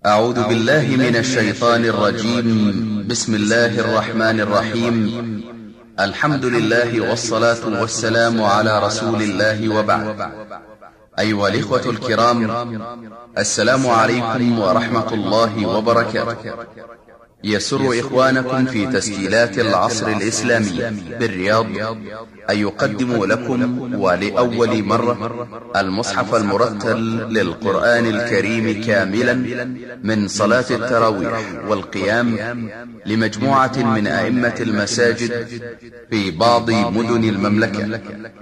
أعوذ بالله من الشيطان الرجيم. بسم الله الرحمن الرحيم. الحمد لله والصلاة والسلام على رسول الله، وبعد. أيها الإخوة الكرام، السلام عليكم ورحمة الله وبركاته. يسر إخوانكم في تسجيلات العصر الإسلامية بالرياض أن يقدموا لكم ولأول مرة المصحف المرتل للقرآن الكريم كاملا من صلاة التراويح والقيام لمجموعة من أئمة المساجد في بعض مدن المملكة.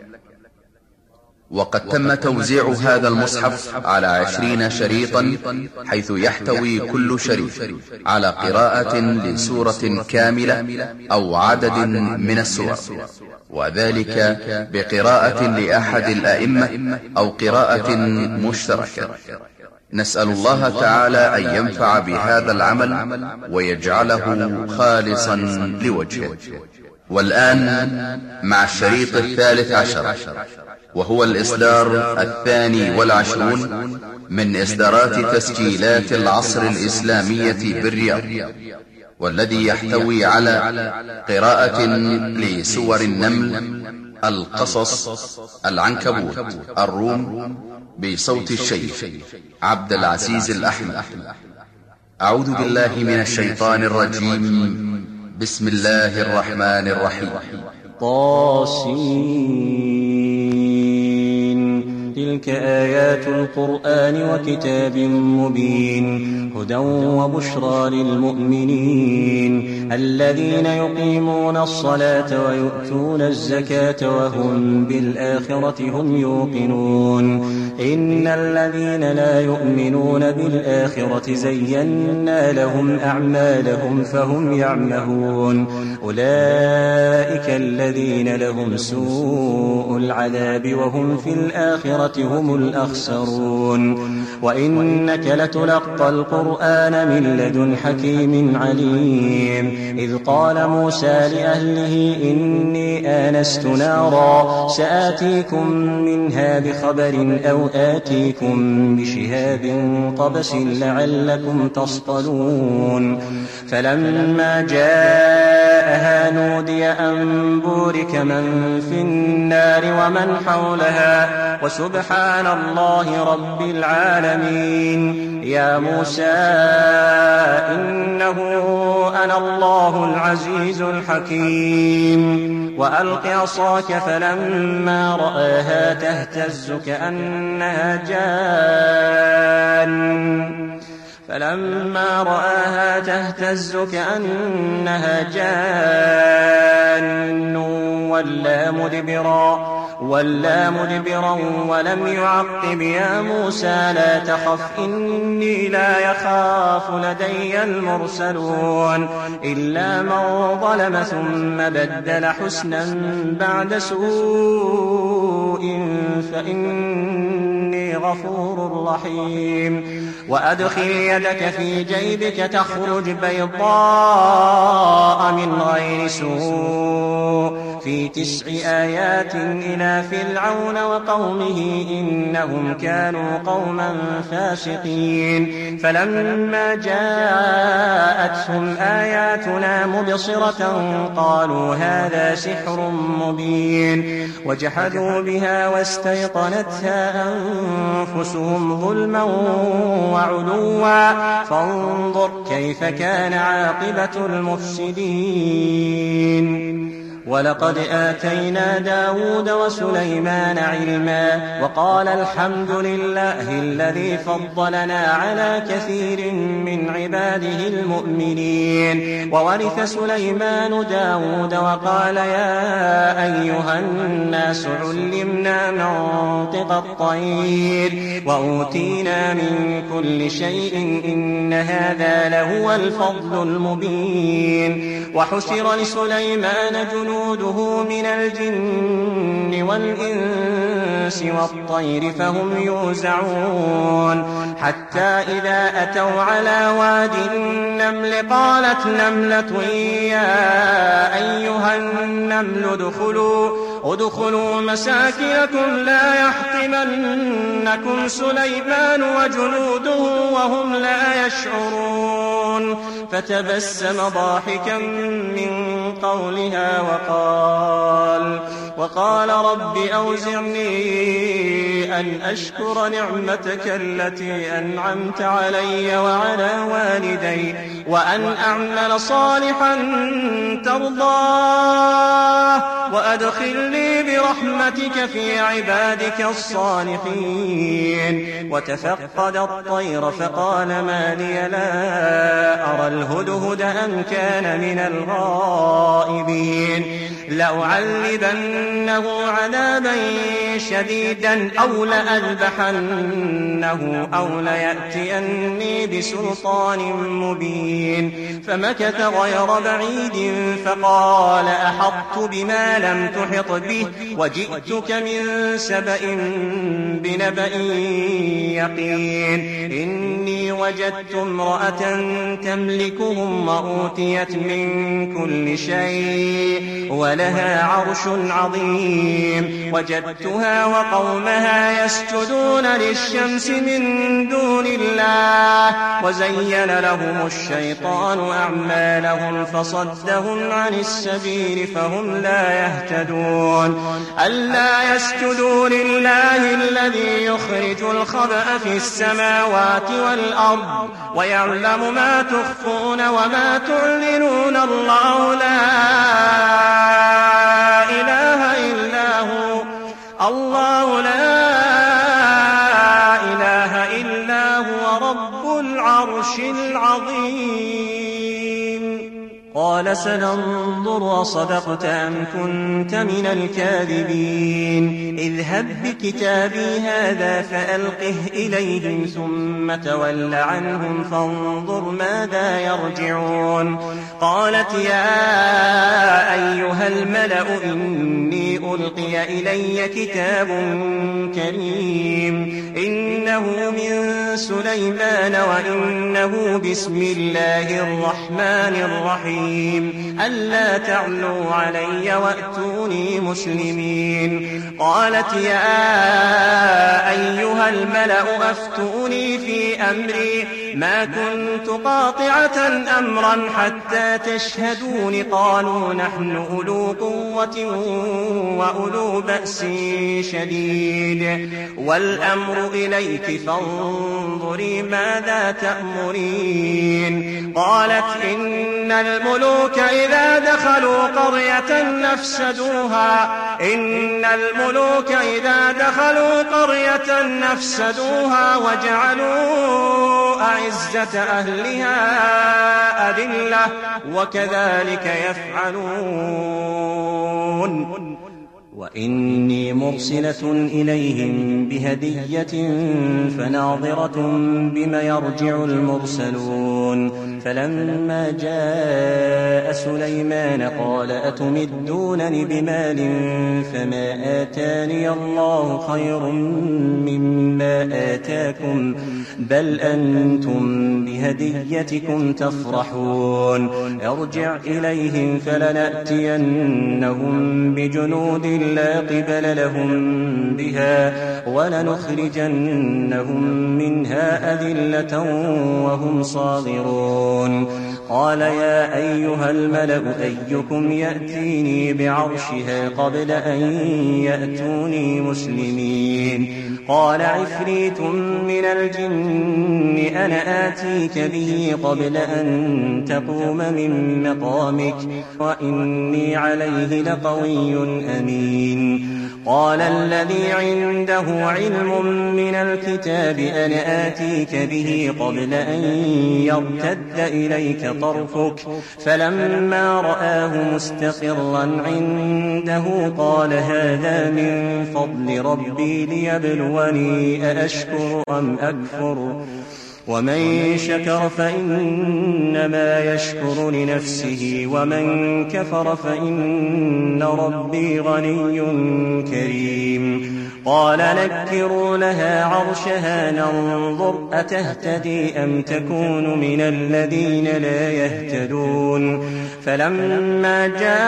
وقد تم توزيع هذا المصحف على 20 شريطا، حيث يحتوي كل شريط على قراءة لسورة كاملة أو عدد من السور، وذلك بقراءة لأحد الأئمة أو قراءة مشتركة. نسأل الله تعالى أن ينفع بهذا العمل ويجعله خالصا لوجهه. والآن مع الشريط 13، وهو الإصدار 22 من إصدارات تسجيلات العصر الإسلامية بالرياض، والذي يحتوي على قراءة لسور النمل، القصص، العنكبوت، الروم، بصوت الشيخ عبد العزيز الأحمد. أعوذ بالله من الشيطان الرجيم. بسم الله الرحمن الرحيم. تلك آيات القرآن وكتاب مبين، هدى وبشرى للمؤمنين الذين يقيمون الصلاة ويؤتون الزكاة وهم بالآخرة هم يوقنون. إن الذين لا يؤمنون بالآخرة زينا لهم أعمالهم فهم يعمهون. أولئك الذين لهم سوء العذاب وهم في الآخرة هم الأخسرون. وإنك لتلقى القرآن من لدن حكيم عليم. إذ قال موسى لأهله إني آنست نارا سآتيكم منها بخبر أو آتيكم بشهاب قبس لعلكم تصطلون. فلما جاءها نودي أن بورك من في النار ومن حولها وسبحان الله رب العالمين. يا موسى إنه أنا الله العزيز الحكيم. وألق عصاك فلما رآها تهتز كأنها جان ولا مدبرا ولم يعقب. يا موسى لا تخف إني لا يخاف لدي المرسلون. إلا من ظلم ثم بدل حسنا بعد سوء فإني غفور رحيم. وأدخل يدك في جيبك تخرج بيضاء من غير سوء في 9 آيات إلى فرعون وقومه إنهم كانوا قوما فاسقين. فلما جاءتهم آياتنا مبصرة قالوا هذا سحر مبين. وجحدوا بها واستيقنتها أنفسهم ظلما وعلوا فانظر كيف كان عاقبة المفسدين. ولقد آتينا داود وسليمان علما وقال الحمد لله الذي فضلنا على كثير من عباده المؤمنين. وورث سليمان داود وقال يا أيها الناس علمنا منطق الطير وأوتينا من كل شيء إن هذا لهو الفضل المبين. وحشر لسليمان جنوده من الجن والإنس والطير فهم يوزعون. حتى إذا أتوا على واد النمل قالت نملة يا أيها النمل ادخلوا مساكنكم لا يحطمنكم سليمان وجنوده وهم لا يشعرون فتبسم ضاحكا من قولها وقال رب أوزعني أن أشكر نعمتك التي أنعمت علي وعلى والدي وأن أعمل صالحا ترضاه وأدخلني برحمتك في عبادك الصالحين. وتفقد الطير فقال ما لي لا أرى الهدهد أم كان من الغائبين لأعذبنه عذابا شديدا أو لأذبحنه أو ليأتيني بسلطان مبين. فمكث غير بعيد فقال أحطت بما لم تحط به وجئتك من سبأ بنبأ يقين. إني وجدت امرأة تملكهم وأوتيت من كل شيء ولها عرش عظيم. وجدتها وقومها يسجدون للشمس من دون الله وزين لهم الشيطان أعمالهم فصدهم عن السبيل فهم لا يهتدون. ألا يسجدوا لله الذي يخرج الخبأ في السماوات والأرض ويعلم ما تخفون وما تعلنون. الله لا إله إلا هو الله لا إله إلا هو رب العرش العظيم. قال سننظر أصدقت أم كنت من الكاذبين. اذهب بكتابي هذا فألقه إليهم ثم تول عنهم فانظر ماذا يرجعون. قالت يا أيها الملأ إني ألقي إلي كتاب كريم إنه من سليمان وإنه بسم الله الرحمن الرحيم. ألا تعلوا علي وأتوني مسلمين. قالت يا أيها الملأ أفتوني في أمري ما كنت قاطعة أمرا حتى تشهدون. قالوا نحن أولو قوة وأولو بأس شديد والأمر إليك فانظري ماذا تأمرين. قالت إن الملوك إذا دخلوا قرية نفسدوها وجعلوا أعزة أهلها أذلة وكذلك يفعلون. وإني مرسلة إليهم بهدية فناظرة بما يرجع المرسلون. فلما جاء سليمان قال أتمدونني بمال فما آتاني الله خير مما آتاكم بل أنتم بهديتكم تفرحون. ارجع إليهم فلنأتينهم بجنود لا قبل لهم بها ولنخرجنهم منها أذلة وهم صاغرون. قال يا أيها الملأ أيكم يأتيني بعرشها قبل أن يأتوني مسلمين. قال عفريت من الجن أنا آتيك به قبل أن تقوم من مقامك وإني عليه لقوي أمين. قال الذي عنده علم من الكتاب أنا آتيك به قبل أن يرتد إليك طرفك فلما رآه مستقرا عنده قال هذا من فضل ربي ليبلوني أأشكر أم أكفر ومن شكر فإنما يشكر لنفسه ومن كفر فإن ربي غني كريم. قال نكروا لها عرشها ننظر أتهتدي أم تكون من الذين لا يهتدون فلما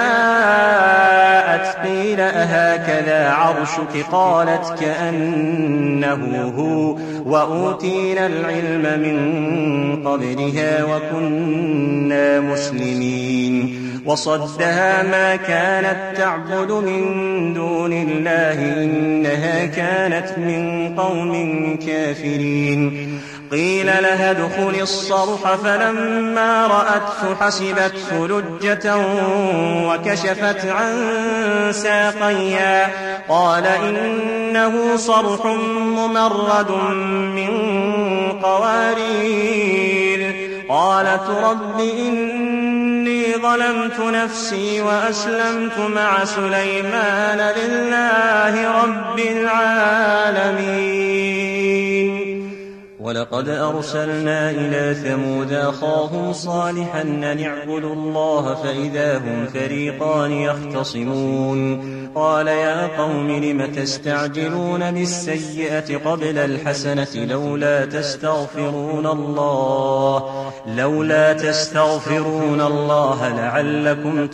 جاءت قيل أهكذا عرشك قالت كأنه هو وأوتينا العلم من قبلها وكنا مسلمين وصدها ما كانت تعبد من دون الله إنها كانت من قوم كافرين قيل لها ادخل الصرح فلما رأته حسبته لجة وكشفت عن ساقيها قال إنه صرح ممرد من قوارير قالت رب إني ظلمت نفسي وأسلمت مع سليمان لله رب العالمين ولقد أرسلنا إلى ثمود أخاهم صالحا أن اعبدوا الله فإذا هم فريقان يختصمون قال يا قوم لم تستعجلون بالسيئة قبل الحسنة لولا تستغفرون الله لعلكم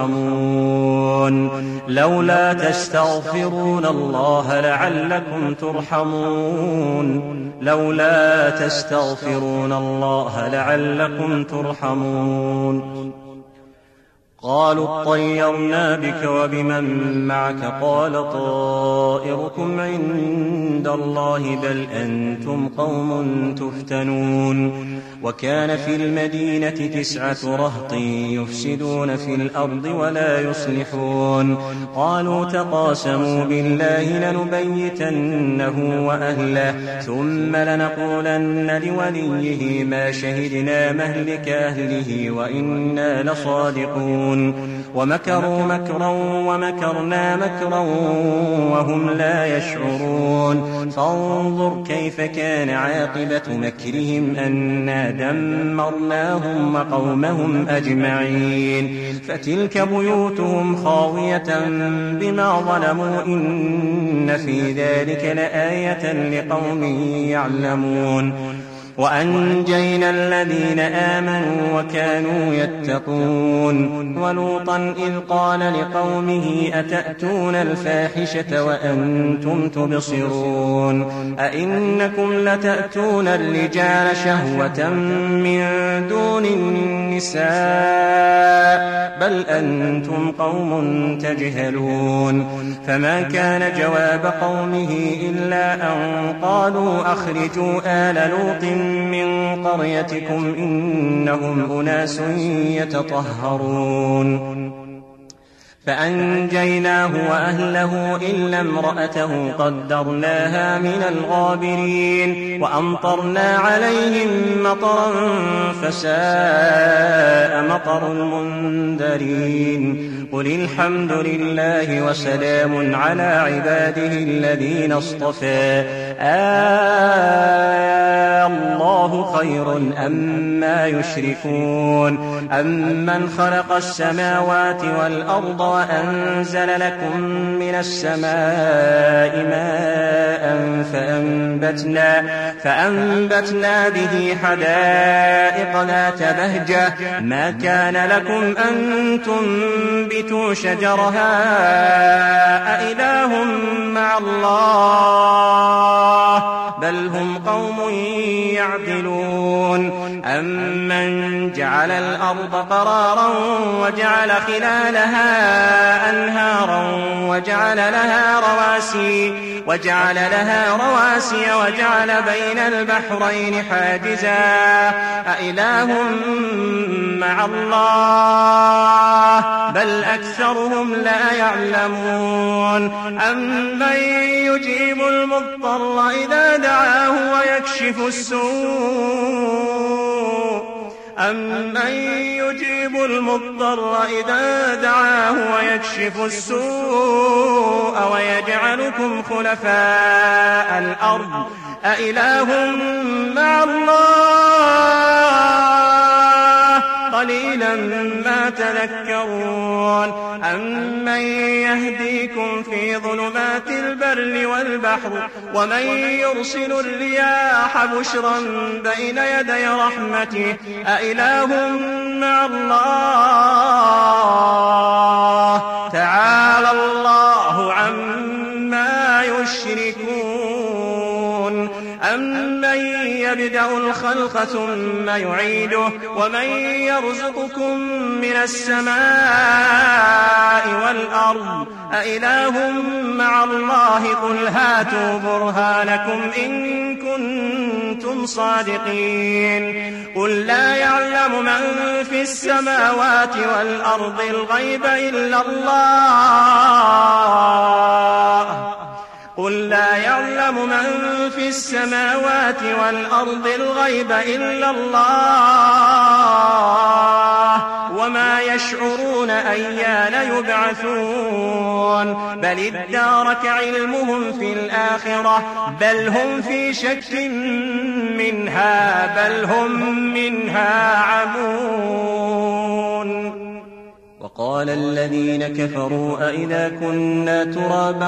ترحمون قالوا اطيرنا بك وبمن معك قال طائركم عند الله بل أنتم قوم تفتنون وكان في المدينة 9 رهط يفسدون في الأرض ولا يصلحون قالوا تقاسموا بالله لنبيتنه وأهله ثم لنقولن لوليه ما شهدنا مهلك أهله وإنا لصادقون ومكروا مكرا ومكرنا مكرا وهم لا يشعرون فانظر كيف كان عاقبة مكرهم أنا دمرناهم وقومهم أجمعين فتلك بيوتهم خاوية بما ظلموا إن في ذلك لآية لقوم يعلمون وأنجينا الذين آمنوا وكانوا يتقون ولوطا إذ قال لقومه أتأتون الفاحشة وأنتم تبصرون أئنكم لتأتون الرجال شهوة من دون النساء بل أنتم قوم تجهلون فما كان جواب قومه إلا أن قالوا أخرجوا آل لوط من قريتكم إنهم أناس يتطهرون فأنجيناه وأهله إلا امرأته قدرناها من الغابرين وأمطرنا عليهم مطرا فساء مطر المنذرين قل الحمد لله وسلام على عباده الذين اصطفى الله خير أما يشركون أمن خلق السماوات والأرض وأنزل لكم من السماء ماء فأنبتنا به حدائق ذات بهجة ما كان لكم أن تنبتوا شجرها أإله مع الله بل هم قوم يعدلون أمن جعل الأرض قرارا وجعل خلالها أنهارا وجعل لها رواسي وجعل بين البحرين حاجزا أإله مع الله بل أكثرهم لا يعلمون أمن يجيب المضطر إذا دعاه ويكشف السوء أمن يجيب المضطر إذا دعاه ويكشف السوء ويجعلكم خلفاء الأرض أإله مع الله قليلا ما ما تذكرون أمن يهديكم في ظلمات البر والبحر ومن يرسل الرياح بشرا بين يدي رحمته أإله مع الله تعالى الله عما يشركون أمن يبدأ الخلق ثم يعيده ومن يرزقكم من السماء والأرض أإله مع الله قل هاتوا برهانكم إن كنتم صادقين قل لا يعلم من في السماوات والأرض الغيب إلا الله قل لا يعلم من في السماوات والأرض الغيب إلا الله وما يشعرون أيان يبعثون بل ادارك علمهم في الآخرة بل هم في شك منها بل هم منها عمون وقال الذين كفروا أئذا كنا ترابا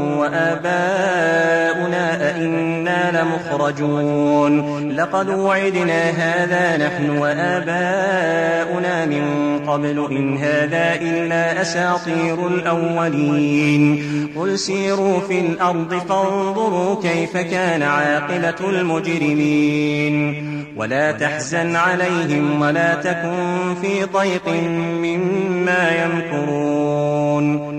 وآباؤنا أئنا لمخرجون لقد وعدنا هذا نحن وآباؤنا من قبل إن هذا إلا أساطير الأولين قل سيروا في الأرض فانظروا كيف كان عاقبة المجرمين ولا تحزن عليهم ولا تكن في ضيق مما يمكرون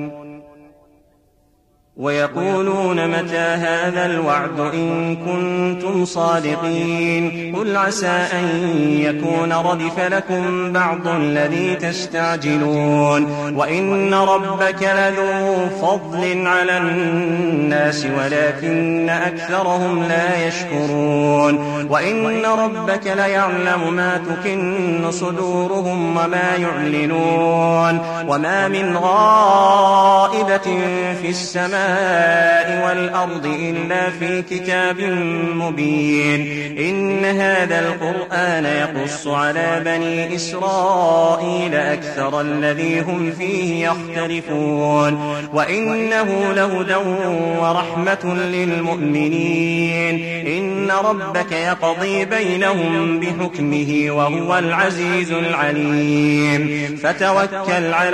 ويقولون متى هذا الوعد إن كنتم صادقين قل عسى أن يكون ردف لكم بعض الذي تستعجلون وإن ربك لذو فضل على الناس ولكن أكثرهم لا يشكرون وإن ربك ليعلم ما تكن صدورهم وما يعلنون وما من غائبة في السماء والأرض إلا في كتاب مبين إن هذا القرآن يقص على بني إسرائيل أكثر الذي هم فيه يختلفون وإنه لهدى ورحمة للمؤمنين إن ربك يقضي بينهم بحكمه وهو العزيز العليم فتوكل على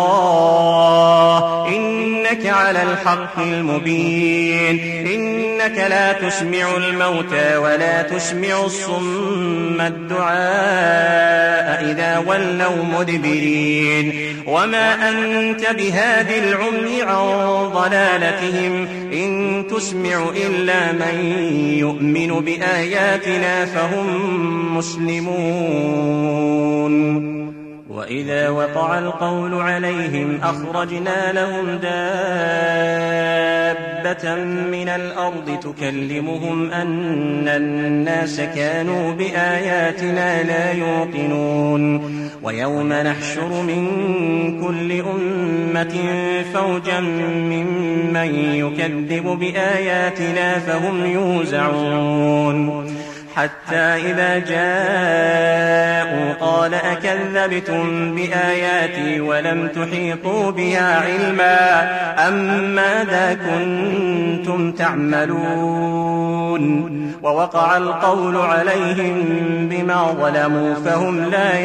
الله إنك على الحق المبين إنك لا تسمع الموتى ولا تسمع الصم الدعاء إذا ولوا مدبرين وما أنت بهاد العمي عن ضلالتهم إن تسمع إلا من يؤمن بآياتنا فهم مسلمون وإذا وقع القول عليهم أخرجنا لهم دابة من الأرض تكلمهم أن الناس كانوا بآياتنا لا يوقنون ويوم نحشر من كل أمة فوجا ممن يكذب بآياتنا فهم يوزعون حتى إذا جاءوا قال أكذبتم بآياتي ولم تحيطوا بها علما أم ماذا كنتم تعملون ووقع القول عليهم بما ظلموا فهم لا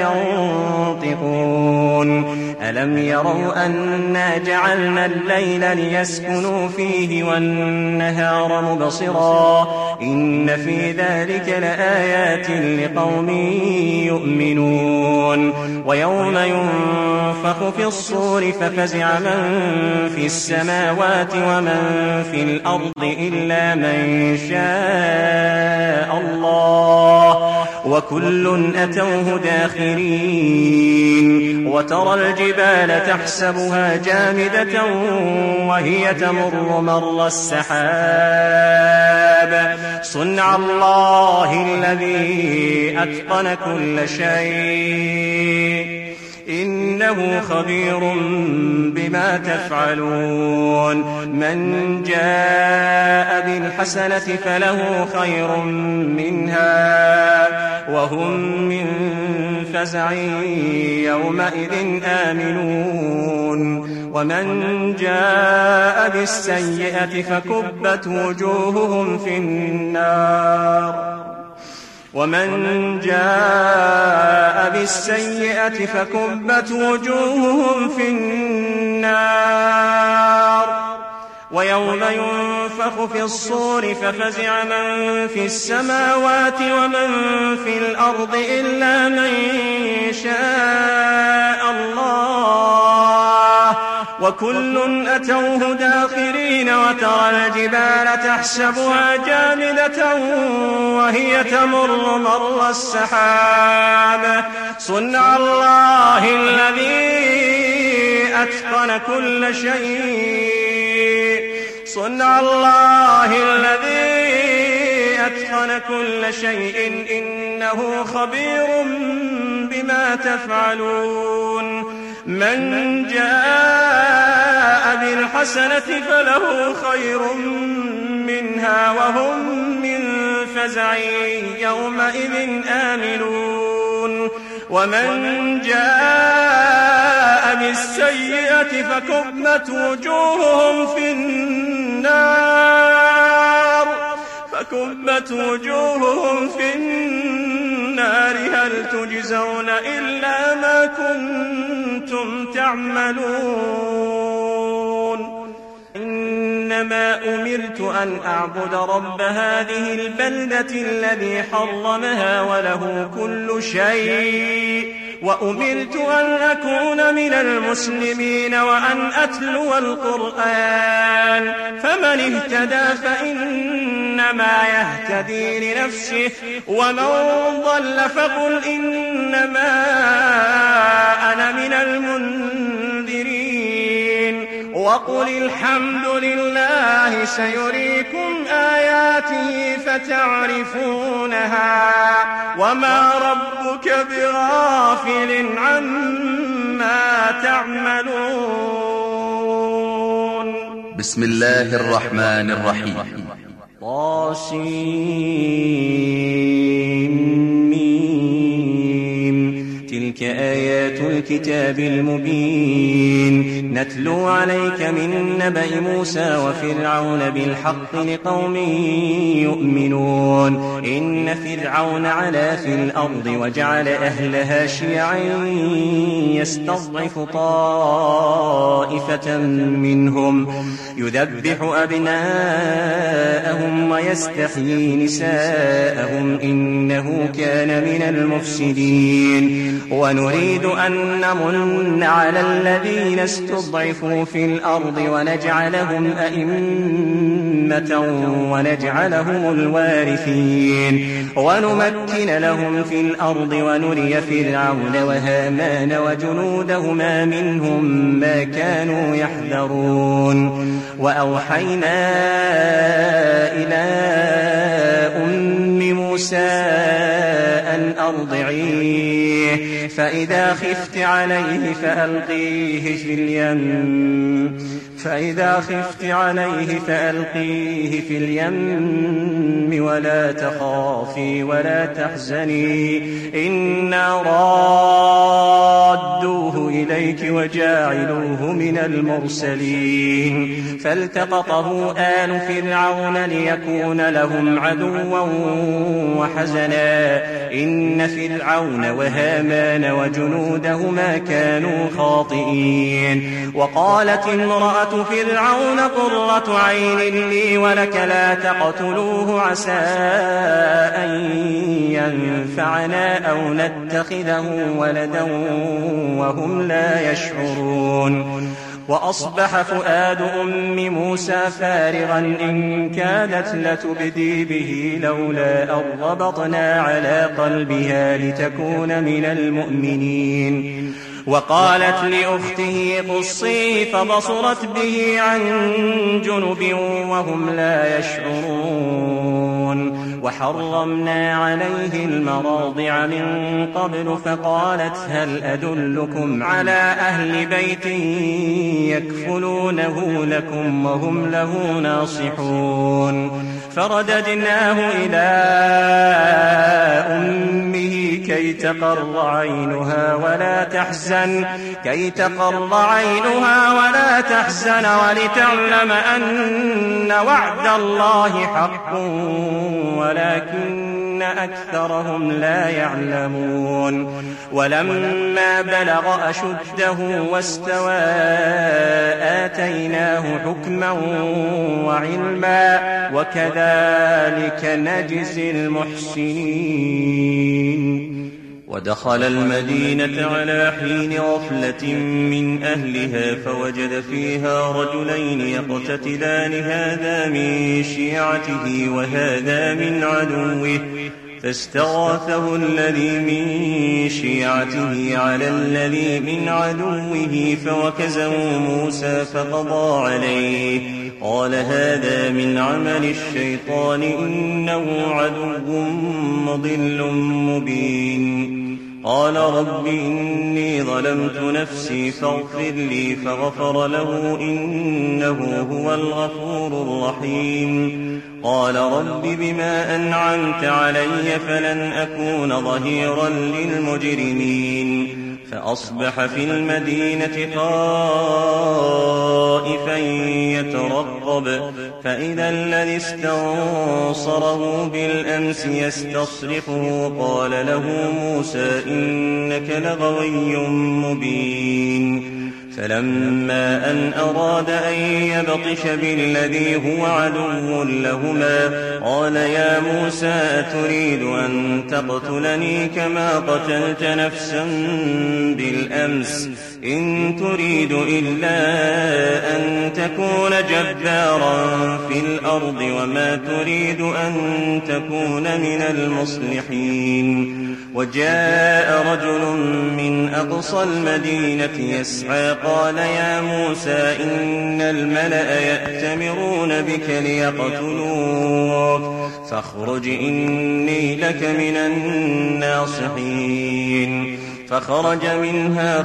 ينطقون ألم يروا أنا جعلنا الليل ليسكنوا فيه والنهار مبصرا إن في ذلك لآيات لقوم يؤمنون ويوم ينفخ في الصور ففزع من في السماوات ومن في الأرض إلا من شاء الله وكل أتوه داخرين وترى الجبال تحسبها جامدة وهي تمر مر السحاب صنع الله الذي أتقن كل شيء إنه خبير بما تفعلون. من جاء بالحسنة فله خير منها وهم من فزع يومئذ آمنون. ومن جاء بالسيئة فكبت وجوههم في النار ويوم ينفخ في الصور ففزع من في السماوات ومن في الأرض إلا من شاء الله وكل أتوه داخرين. وترى الجبال تحسبها جامدة وهي تمر مر السحاب صنع الله الذي أتقن كل شيء إنه خبير بما تفعلون. من جاء بالحسنة فله خير منها وهم من فزع يومئذ آمنون. ومن جاء بالسيئة فكبت وجوههم في النار هل تجزون إلا ما كنتم تعملون. إنما أمرت أن أعبد رب هذه البلدة الذي حرمها وله كل شيء وأمرت أن أكون من المسلمين وأن أتلو القرآن. فمن اهتدى فإنما يهتدي لنفسه ومن ضل فقل إنما أنا من المنذرين. وقل الحمد لله سيريكم آياته فتعرفونها وما ربك بغافل عما تعملون. بسم الله الرحمن الرحيم. تلك آيات الكتاب المبين نتلو عليك من نبأ موسى وفرعون بالحق لقوم يؤمنون. إن فرعون علا في الأرض وجعل أهلها شيعا يستضعف طائفة منهم يذبح أبناءهم ويستحيي نساءهم إنه كان من المفسدين. ونريد أن نمن على الذين استضعفوا في الأرض ونجعلهم أئمة ونجعلهم الوارثين ونمكن لهم في الأرض ونري فرعون وهامان وجنودهما منهم ما كانوا يحذرون. وأوحينا إلى أم موسى أن أرضعيه فإذا خفت عليه فألقيه في اليم ولا تخافي ولا تحزني إنا رادوه إليك وجاعلوه من المرسلين. فالتقطه آل فرعون ليكون لهم عدوا وحزنا إن فرعون وهامان وجنودهما كانوا خاطئين. وقالت امرأة فرعون قرة عين لي ولك لا تقتلوه عسى أن ينفعنا أو نتخذه ولدا وهم لا يشعرون. وأصبح فؤاد أم موسى فارغا إن كادت لتبدي به لولا أن ربطنا على قلبها لتكون من المؤمنين. وقالت لأخته قصيه فبصرت به عن جنب وهم لا يشعرون. وحرمنا عليه المراضع من قبل فقالت هل أدلكم على أهل بيت يكفلونه لكم وهم له ناصحون فرددناه إلى أمه كي تقر عينها ولا تحزن ولتعلم أن وعد الله حق ولكن أكثرهم لا يعلمون ولما بلغ أشده واستوى آتيناه حكما وعلما وكذلك نجزي المحسنين ودخل المدينة على حين غفلة من أهلها فوجد فيها رجلين يقتتلان هذا من شيعته وهذا من عدوه فاستغاثه الذي من شيعته على الذي من عدوه فوكزه موسى فقضى عليه قال هذا من عمل الشيطان إنه عدو مضل مبين قال رب إني ظلمت نفسي فاغفر لي فغفر له إنه هو الغفور الرحيم قال رب بما أنعمت علي فلن أكون ظهيرا للمجرمين فأصبح في المدينة خائفا يترقب فإذا الذي استنصره بالأمس يستصرخه قال له موسى إنك لغوي مبين فلما أن أراد أن يبطش بالذي هو عدو لهما قال يا موسى أتريد أن تقتلني كما قتلت نفسا بالأمس إن تريد إلا أن تكون جبارا في الأرض وما تريد أن تكون من المصلحين وجاء رجل من أقصى المدينة يسعى قال يا موسى إن الملأ يأتمرون بك ليقتلوك فاخرج إني لك من الناصحين فخرج منها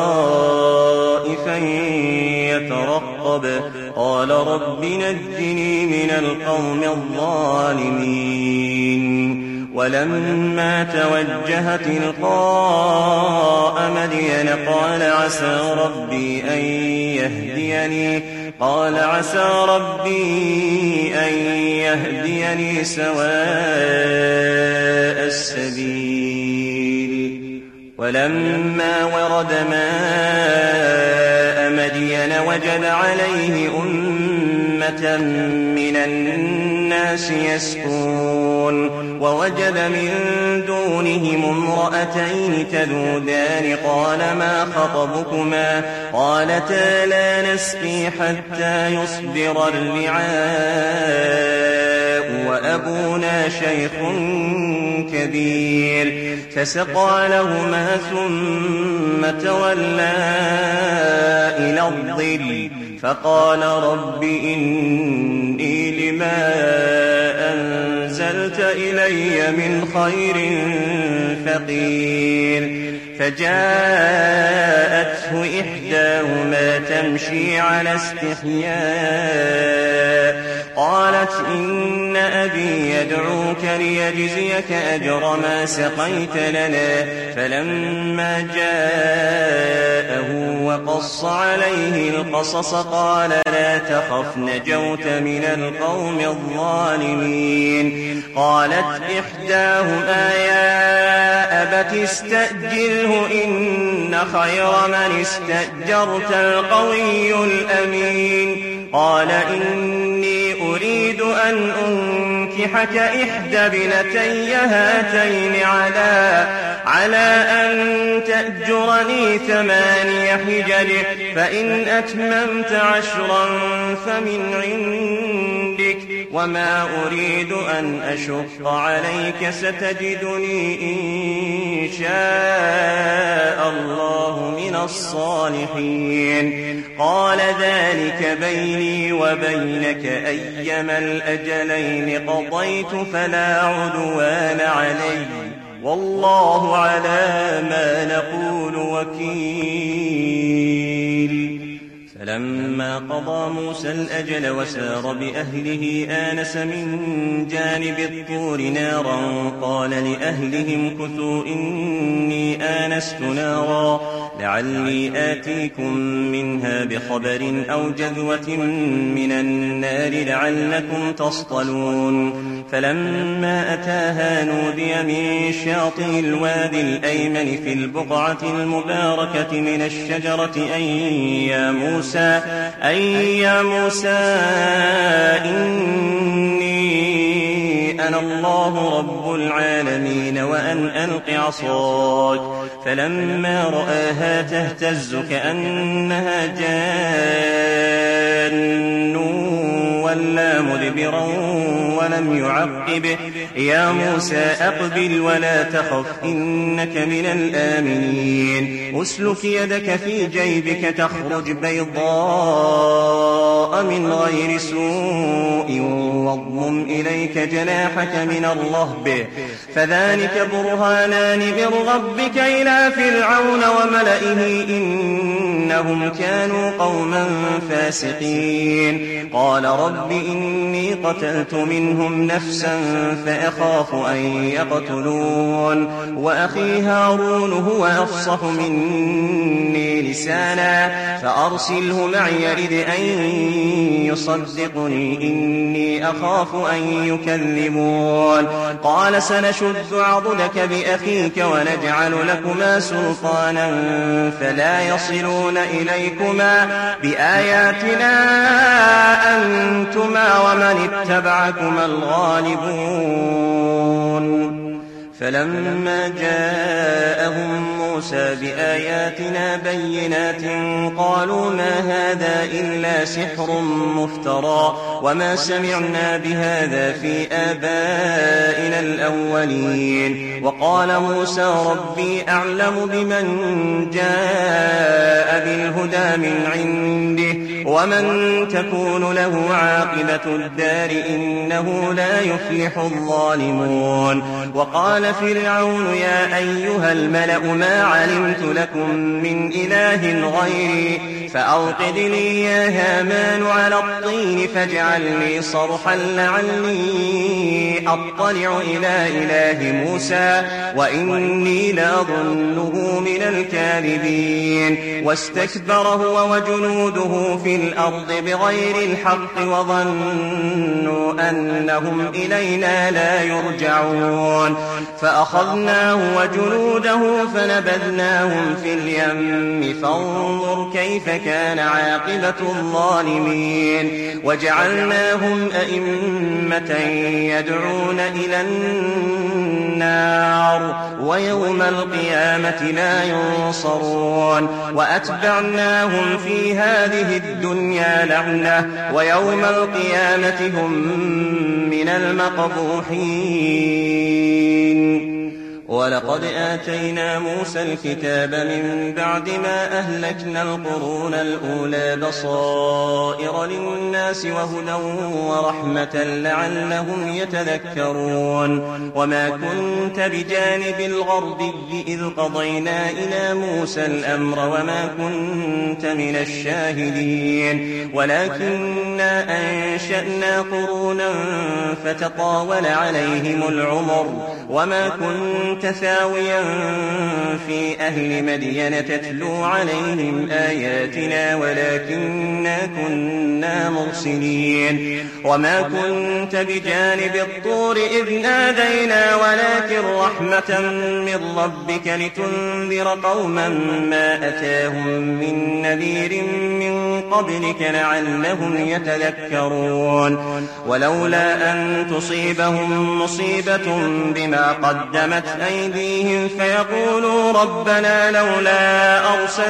خائفا يترقب قال رب نجني من القوم الظالمين ولما توجه تلقاء مدين قال عسى ربي أن يهديني سواء السبيل ولما ورد ماء مدين وجد عليه أمة من الناس يسقون ووجد من دونهم امرأتين تذودان قال ما خطبكما قالتا لا نسقي حتى يصدر الرعاء وأبونا شيخ كبير فسقى لهما ثم تولى إلى الظل فقال رب إني لما أنزلت إلي من خير فقير فجاءته إحداهما تمشي على استحياء قالت إن أبي يدعوك ليجزيك أجر ما سقيت لنا فلما جاءه وقص عليه القصص قال لا تخف نجوت من القوم الظالمين قالت إحداهما يا أبت استأجره إن خير من استأجرت القوي الأمين قال إني أريد أن أنكحك إحدى ابنتي هاتين على أن تأجرني 8 حجج فإن أتممت 10 فمن عندك وما أريد أن أشق عليك ستجدني إن شاء الله من الصالحين. قال ذلك بيني وبينك أيما الأجلين قضيت فلا عدوان علي والله على ما نقول وكيل. فلما قضى موسى الأجل وسار بأهله آنس من جانب الطور نارا قال لأهلهم كثوا إني آنست نارا لعلي آتيكم منها بخبر أو جذوة من النار لعلكم تصطلون. فلما أتاها نودي من شاطئ الوادي الأيمن في البقعة المباركة من الشجرة أن يا موسى إني أنا الله رب العالمين وأن ألق عصاك. فلما رآها تهتز كأنها جان ولا مدبرا ولم يعقب يا موسى أقبل ولا تخف إنك من الآمنين. أسلك يدك في جيبك تخرج بيضاء من غير سوء واضمم إليك جناحك من الرهب فذلك برهانان من ربك إلى فرعون وملئه إنهم كانوا قوما فاسقين. قال رب إني قتلت منهم نفسا فأخاف أن يقتلون وأخي هارون هو أفصح مني لسانا فأرسله معي يرد أن يصدقني إني أخاف أن يكذبون. قال سنشد عضدك بأخيك ونجعل لكما سلطانا فلا يصلون إليكما بآياتنا أنتما ومن اتبعكما الغالبون. فلما جاءهم موسى بآياتنا بينات قالوا ما هذا إلا سحر مفترى وما سمعنا بهذا في آبائنا الأولين. وقال موسى ربي أعلم بمن جاء بالهدى من عنده ومن تكون له عاقبة الدار إنه لا يفلح الظالمون. وقال فرعون يا أيها الملأ ما علمت لكم من إله غيري فأوقد لي يا هامان على الطين فاجعل لي صرحا لعلي أطلع إلى إله موسى وإني لأظنه من الكاذبين. واستكبر هو وجنوده في الأرض بغير الحق وظنوا أنهم إلينا لا يرجعون. فأخذناه وجنوده فنبذناهم في اليم فانظر كيف كان عاقبة الظالمين. وجعلناهم أئمة يدعون إلى النار ويوم القيامة لا ينصرون. وأتبعناهم في هذه الدنيا لعنة ويوم القيامة هم من المقبوحين. ولقد آتينا موسى الكتاب من بعد ما أهلكنا القرون الأولى بصائر للناس وهدى ورحمة لعلهم يتذكرون. وما كنت بجانب الغربي إذ قضينا إلى موسى الأمر وما كنت من الشاهدين ولكننا أنشأنا قرونا فتطاول عليهم العمر وما كنت ثاويا في أهل مدين تتلو عليهم آياتنا ولكننا كنا مرسلين. وما كنت بجانب الطور إذ نادينا ولكن رحمة من ربك لتنذر قوما ما أتاهم من نذير من قبلك لعلهم يتذكرون. ولولا أن تصيبهم مصيبة بما قدمت أيديهم فيقولوا ربنا لولا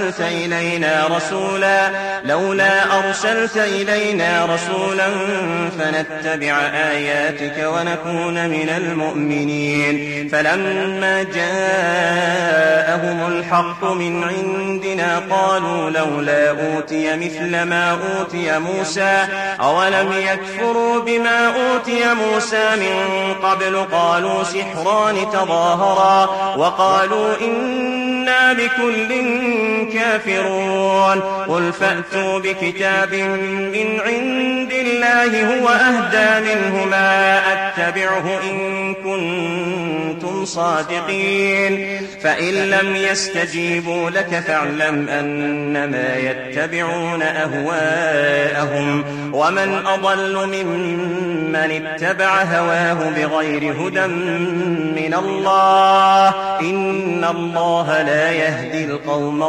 أرسلت إلينا رسولا فنتبع آياتك ونكون من المؤمنين. فلما جاءهم الحق من عندنا قالوا لولا أوتي مثل ما أوتي موسى أولم يكفروا بما أوتي موسى من قبل قالوا سحران تظاهرا وقالوا إنا بكل كافرون. قل فأتوا بكتاب من عند الله هو أهدى منهما أتبعه إن كنتم صادقين. فإن لم يستجيبوا لك فاعلم أنما يتبعون أهواءهم ومن أضل ممن اتبع هواه بغير هدى من الله إن الله لا يهدي القوم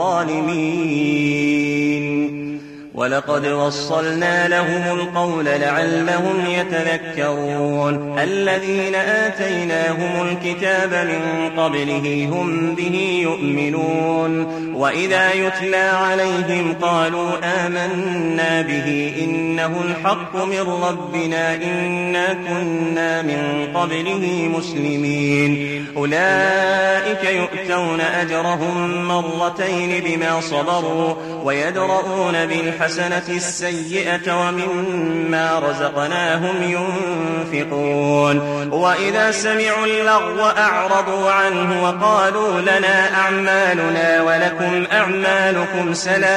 الظالمين. ولقد وصلنا لهم القول لعلهم يتذكرون. الذين آتيناهم الكتاب من قبله هم به يؤمنون وإذا يتلى عليهم قالوا آمنا به إنه الحق من ربنا إنا كنا من قبله مسلمين. أولئك يؤتون أجرهم مرتين بما صبروا ويدرؤون بالحسنة السيئة ومما رزقناهم ينفقون. وإذا سمعوا اللغو أعرضوا عنه وقالوا لنا أعمالنا ولكم أعمالكم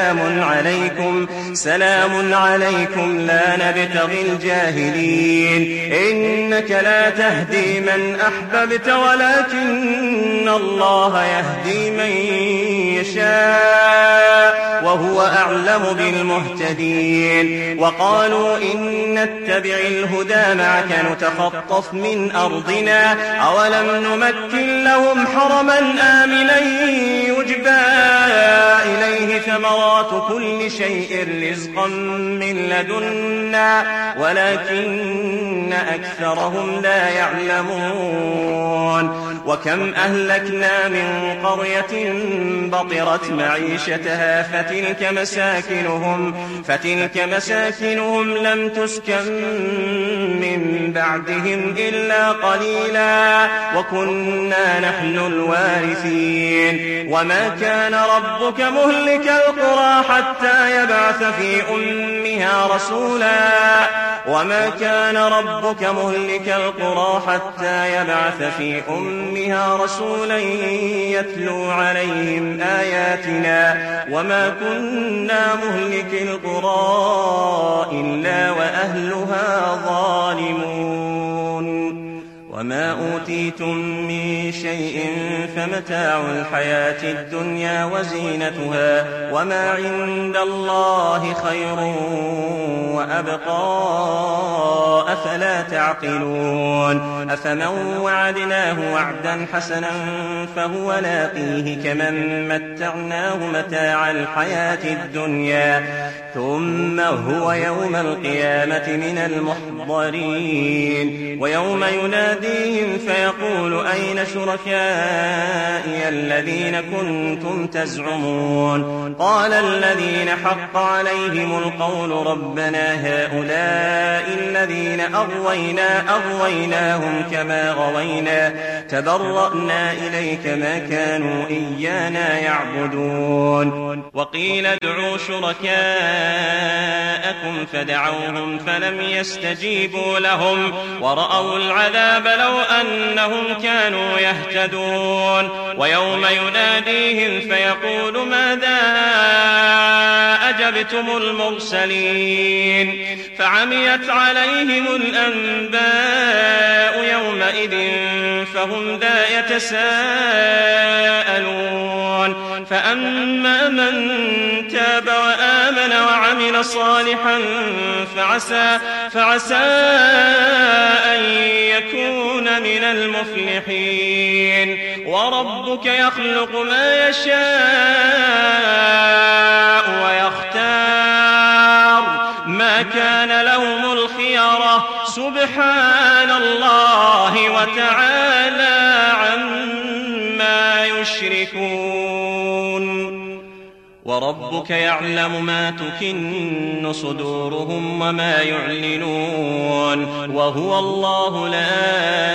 سلام عليكم لا نبتغي الجاهلين. إنك لا تهدي من أحببت ولكن الله يهدي من يشاء وهو أعلم بالمهتدين. وقالوا إن نتبع الهدى معك نتخطف من أرضنا أولم نمكن لهم حرما آمنا يجبى إليه ثمرات كل شيء رزقا من لدنا ولكن أكثرهم لا يعلمون. وكم أهلكنا من قرية بطرت معيشتها فتلك مساكنهم لم تسكن من بعدهم إلا قليلا وكنا نحن الوارثين. وما كان ربك مهلك القرى حتى يبعث في أمها رسولا يتلو عليهم آياتنا وما كنا مهلك القرى إلا وأهلها ظالمون. وما أوتيتم من شيء فمتاع الحياة الدنيا وزينتها وما عند الله خير وأبقى أفلا تعقلون. أفمن وعدناه وعدا حسنا فهو لاقيه كمن متعناه متاع الحياة الدنيا ثم هو يوم القيامة من المحضرين. ويوم يناديهم فيقول أين شركائي الذين كنتم تزعمون قال الذين حق عليهم القول ربنا هؤلاء الذين أغويناهم كما غوينا تبرأنا إليك ما كانوا إيانا يعبدون. وقيل ادعوا شركاءكم فدعوهم فلم يستجيبوا لهم ورأوا العذاب لو أنهم كانوا يهتدون. ويوم يناديهم فيقول ماذا أجبتم المرسلين فعميت عليهم الأنباء يومئذ فهم لا يتساءلون. فأما من تاب وآمن وعمل صالحا فعسى أن يكون من المفلحين. وربك يخلق ما يشاء ويختار ما كان لهم الخيرة سبحان الله وتعالى عما يشركون وربك يعلم ما تكن صدورهم وما يعلنون وهو الله لا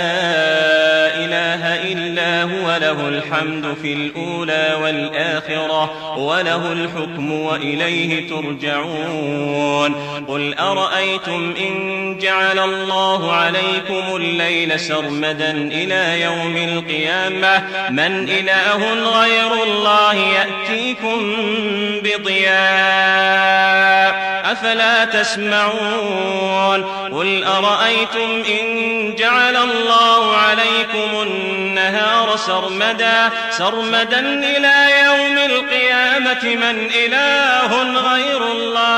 إله إلا هو له الحمد في الأولى والآخرة وله الحكم وإليه ترجعون قل أرأيتم إن جعل الله عليكم الليل سرمدا إلى يوم القيامة من إله غير الله يأتيكم بضياء أفلا تسمعون قل أرأيتم إن جعل الله عليكم النهار سرمدا إلى يوم القيامة من إله غير الله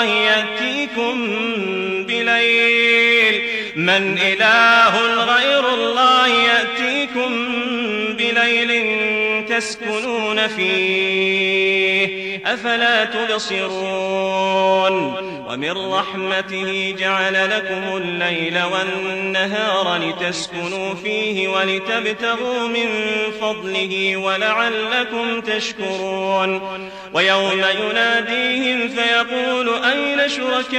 يأتيكم بليل تسكنون فيه أفلا تبصرون ومن رحمته جعل لكم الليل والنهار لتسكنوا فيه ولتبتغوا من فضله ولعلكم تشكرون ويوم يناديهم فيقول أين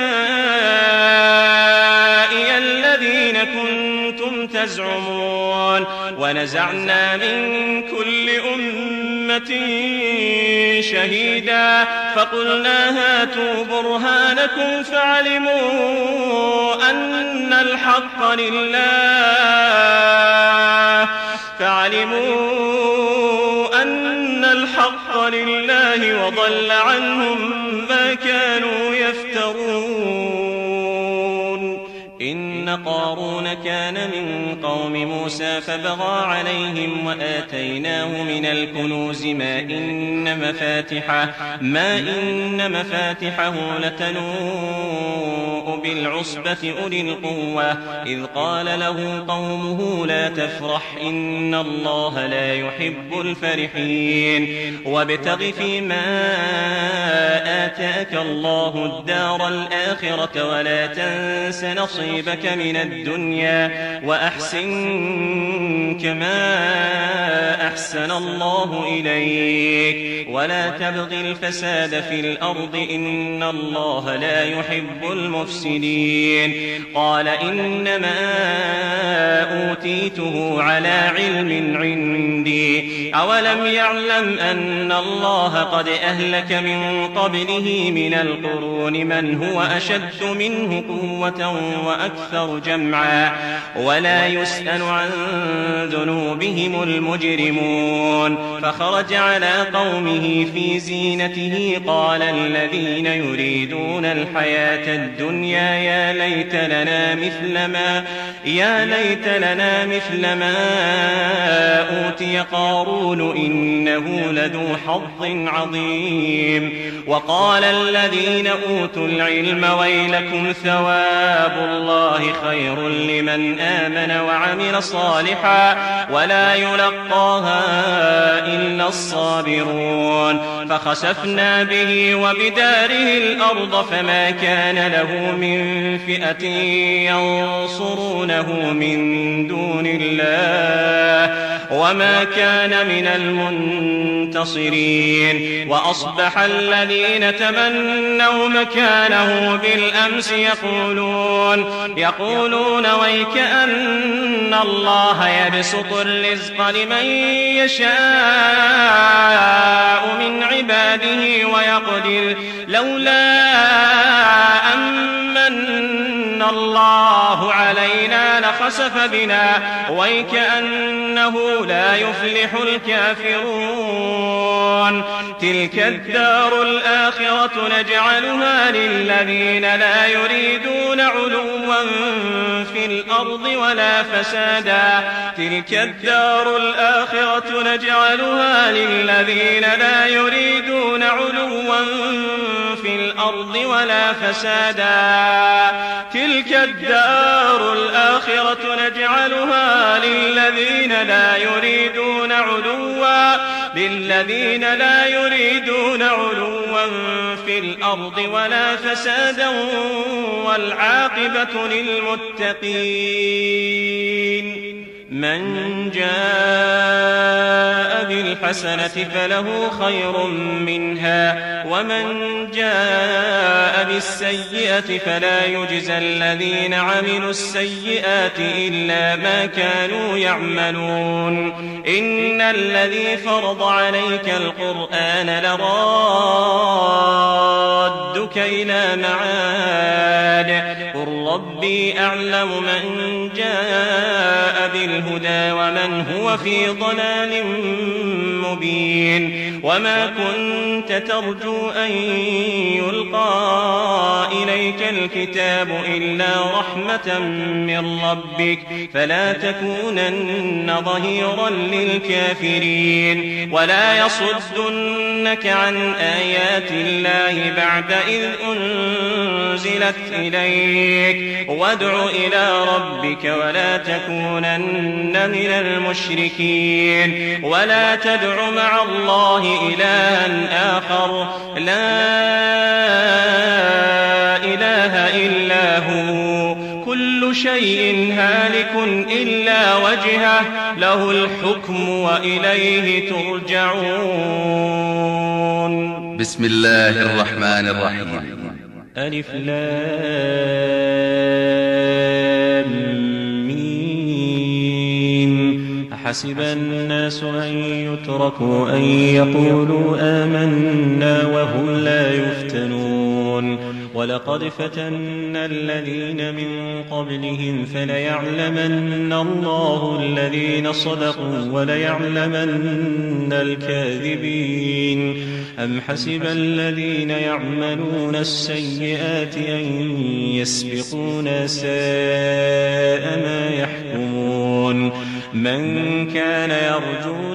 شركائي الذين كنتم تزعمون ونزعنا من كل أمة شهيدا فقلنا هاتوا برهانكم فعلموا أن الحق لله وضل عنهم ما كانوا يفترون إن قارون كان من قوم موسى فبغى عليهم وآتيناه من الكنوز ما إن مفاتحه لتنوء بالعصبة أولي القوة إذ قال له قومه لا تفرح إن الله لا يحب الفرحين وابتغ فيما آتاك الله الدار الآخرة ولا تنس نصيبك من الدنيا وأحسن كما أحسن الله إليك ولا تبغ الفساد في الأرض إن الله لا يحب المفسدين قال إنما أوتيته على علم عندي أولم يعلم أن الله قد أهلك من قبله من القرون من هو أشد منه قوة وأكثر جمعا ولا يسأل عن ذنوبهم المجرمون فخرج على قومه في زينته قال الذين يريدون الحياة الدنيا يا ليت لنا مثل ما أوتي قارون إنه لذو حظ عظيم وقال الذين أوتوا العلم ويلكم ثواب الله خير لمن آمن وعمل صالحا ولا يلقاها إلا الصابرون فخسفنا به وبداره الأرض فما كان له من فئة ينصرونه من دون الله وما كان من المنتصرين وأصبح الذين تمنوا مكانه بالأمس يقولون ويكأن الله يبسط الرزق لمن يشاء من عباده ويقدر لولا أمن الله علينا لخسف بنا ويكأنه لا يفلح الكافرون تلك الدار الآخرة نجعلها للذين لا يريدون علوا في الأرض ولا فسادا تلك الدار الآخرة نجعلها للذين لا يريدون علوا في الأرض ولا فسادا تلك الدار الآخرة نجعلها للذين لا يريدون علوا في الأرض ولا فسادا والعاقبة للمتقين من جاء بالحسنة فله خير منها ومن جاء بالسيئة فلا يجزى الذين عملوا السيئات إلا ما كانوا يعملون إن الذي فرض عليك القرآن لرادك إلى معاد قل ربي أعلم من جاء بالهدى ومن هو في ضلال مبين وما كنت ترجو أن يلقى إليك الكتاب إلا رحمة من ربك فلا تكونن ظهيرا للكافرين ولا يصدنك عن آيات الله بعد إذ أنزلت إليك وادع إلى ربك ولا تكونن من المشركين ولا تدع مع الله إلها آخر لا إله إلا هو كل شيء هالك إلا وجهه له الحكم وإليه ترجعون. بسم الله الرحمن الرحيم. ألف لام ميم أحسب الناس أن يتركوا أن يقولوا آمنا وهم لا يفتنون ولقد فتنا الذين من قبلهم فليعلمن الله الذين صدقوا وليعلمن الكاذبين أم حسب الذين يعملون السيئات أن يسبقونا ساء ما يحكمون من كان يرجو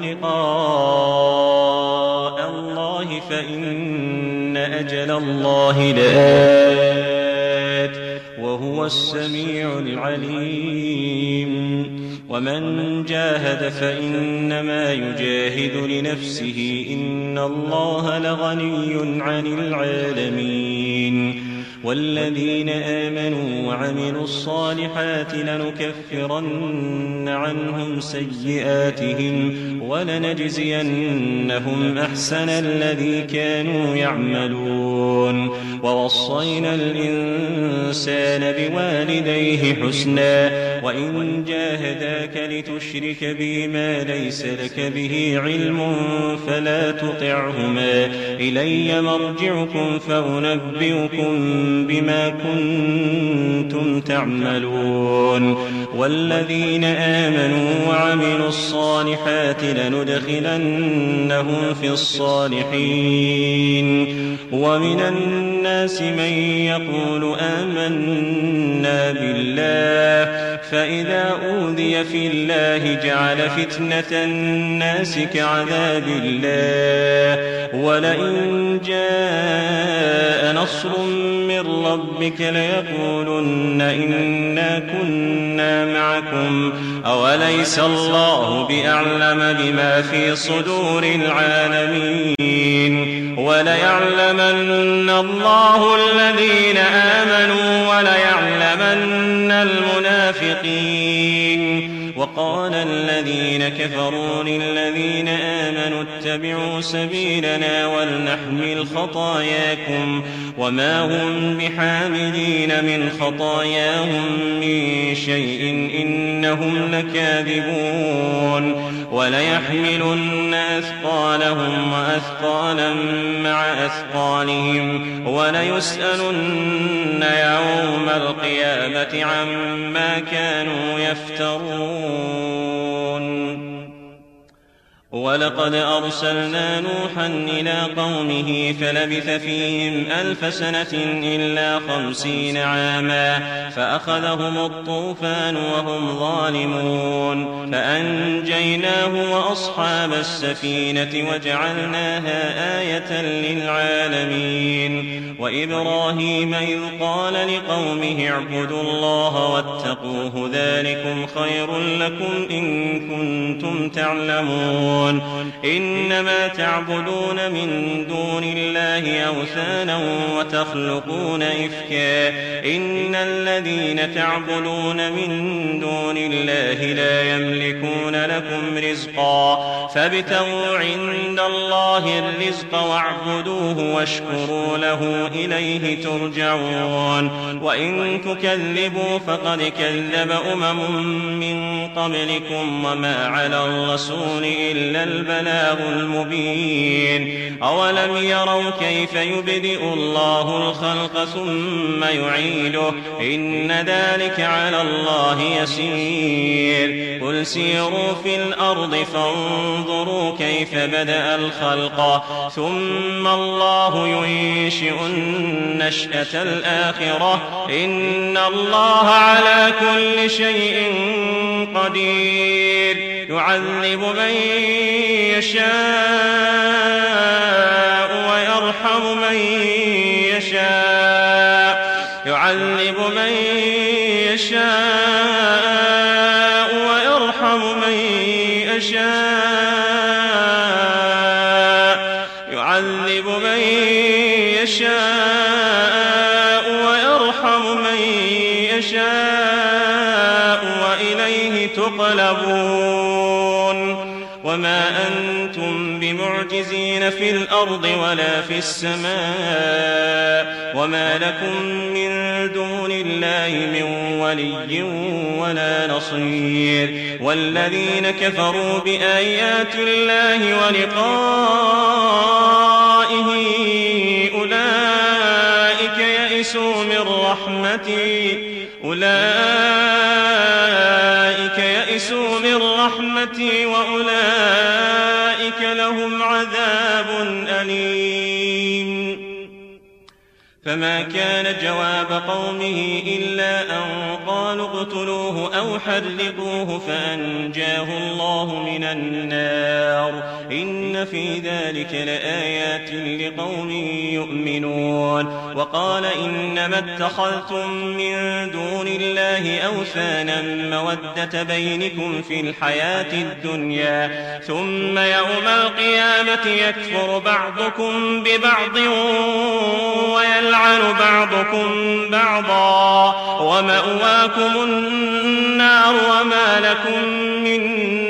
لقاء الله فإن أجل الله لآت وهو السميع العليم ومن جاهد فإنما يجاهد لنفسه إن الله لغني عن العالمين والذين آمنوا وعملوا الصالحات لنكفرن عنهم سيئاتهم ولنجزينهم أحسن الذي كانوا يعملون ووصينا الإنسان بوالديه حسنا وإن جاهداك لتشرك بي ما ليس لك به علم فلا تطعهما إلي مرجعكم فأنبئكم بما كنتم تعملون والذين آمنوا وعملوا الصالحات لندخلنهم في الصالحين ومن الناس من يقول آمنا بالله فإذا أوذي في الله جعل فتنة الناس كعذاب الله ولئن جاء نصر من ربك ليقولن إنا كنا معكم أوليس الله بأعلم بما في صدور العالمين وليعلمن الله الذين آمنوا وليعلمن المنافقين وقال الذين كفروا للذين آمنوا اتبعوا سبيلنا ولنحمل خطاياكم وما هم بحاملين من خطاياهم من شيء إنهم لكاذبون وليحملن أثقالهم وأثقالا مع أثقالهم وليسألن يوم القيامة عما كانوا يفترون ولقد أرسلنا نوحا إلى قومه فلبث فيهم 1000 سنة إلا 50 عاما فأخذهم الطوفان وهم ظالمون فأنجيناه وأصحاب السفينة وجعلناها آية للعالمين وإبراهيم إذ قال لقومه اعبدوا الله واتقوه ذلكم خير لكم إن كنتم تعلمون إنما تعبدون من دون الله أوثانا وتخلقون إفكا إن الذين تعبدون من دون الله لا يملكون لكم رزقا فابتغوا عند الله الرزق واعبدوه واشكروا له إليه ترجعون وإن تكذبوا فقد كذب من قبلكم وما على الرسول إلا البلاغ المبين أولم يروا كيف يبدئ الله الخلق ثم يعيده إن ذلك على الله يسير قل سيروا في الأرض فانظروا كيف بدأ الخلق ثم الله ينشئ النشأة الآخرة إن الله على كل شيء قدير يعذب من يشاء ويرحم من يشاء يعذب من يشاء ويرحم من يشاء يعذب من يشاء ويرحم من يشاء وإليه تقلبون وما أنتم بمعجزين في الأرض ولا في السماء وما لكم من دون الله من ولي ولا نصير والذين كفروا بآيات الله ولقائه أولئك يئسوا من رحمتي وأولئك لهم عذاب أليم فما كان جواب قومه إلا أن قالوا اقتلوه أو حرقوه فأنجاه الله من النار إن في ذلك لآيات لقوم يؤمنون وقال إنما اتخذتم من دون الله أوثانا مودة بينكم في الحياة الدنيا ثم يوم القيامة يكفر بعضكم ببعض ويلعن بعضكم بعضا ومأواكم النار وما لكم من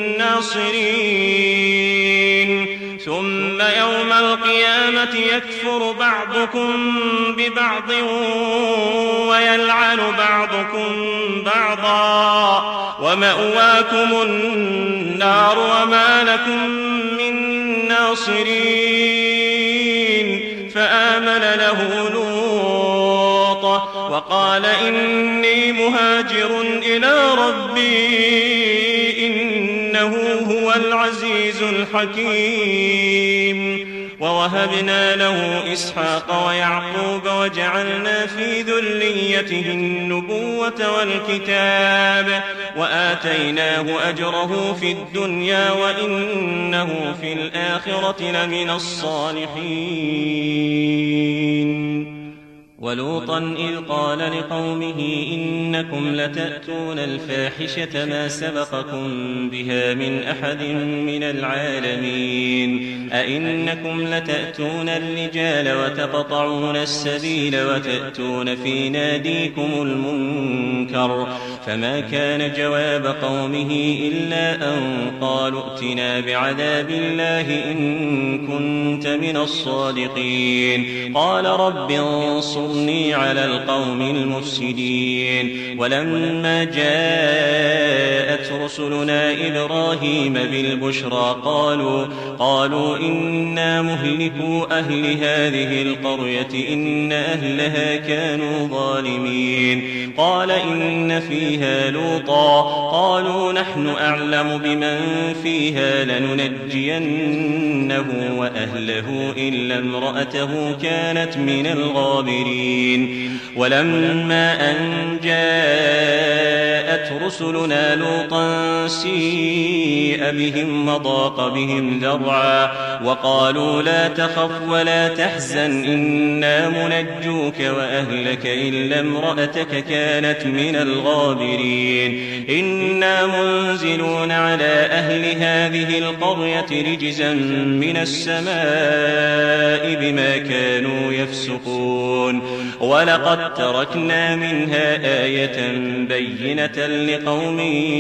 ناصرين ثم يوم القيامة يكفر بعضكم ببعض ويلعن بعضكم بعضا ومأواكم النار وما لكم من ناصرين فآمن له لوط وقال إني مهاجر إلى ربي إنه هو العزيز الحكيم ووهبنا له إسحاق ويعقوب وجعلنا في ذريته النبوة والكتاب وآتيناه أجره في الدنيا وإنه في الآخرة لمن الصالحين ولوطا إذ قال لقومه إنكم لتأتون الفاحشة ما سبقكم بها من أحد من العالمين أئنكم لتأتون الرجال وتقطعون السبيل وتأتون في ناديكم المنكر فما كان جواب قومه إلا أن قالوا ائتنا بعذاب الله إن كنت من الصادقين قال رب انصرني على القوم المفسدين ولما جاءت رسلنا إبراهيم بالبشرى قالوا إنا مهلكوا أهل هذه القرية إن أهلها كانوا ظالمين قال إن فيها لوطا قالوا نحن أعلم بمن فيها لننجينه وأهله أهله إلا امرأته كانت من الغابرين ولما أن جاءت رسلنا لوطا سيء بهم وضاق بهم ذرعا وقالوا لا تخف ولا تحزن إنا منجوك وأهلك إلا امرأتك كانت من الغابرين إنا منزلون على أهل هذه القرية رجزا من السماء بما كانوا يفسقون ولقد تركنا منها آية بينة لقوم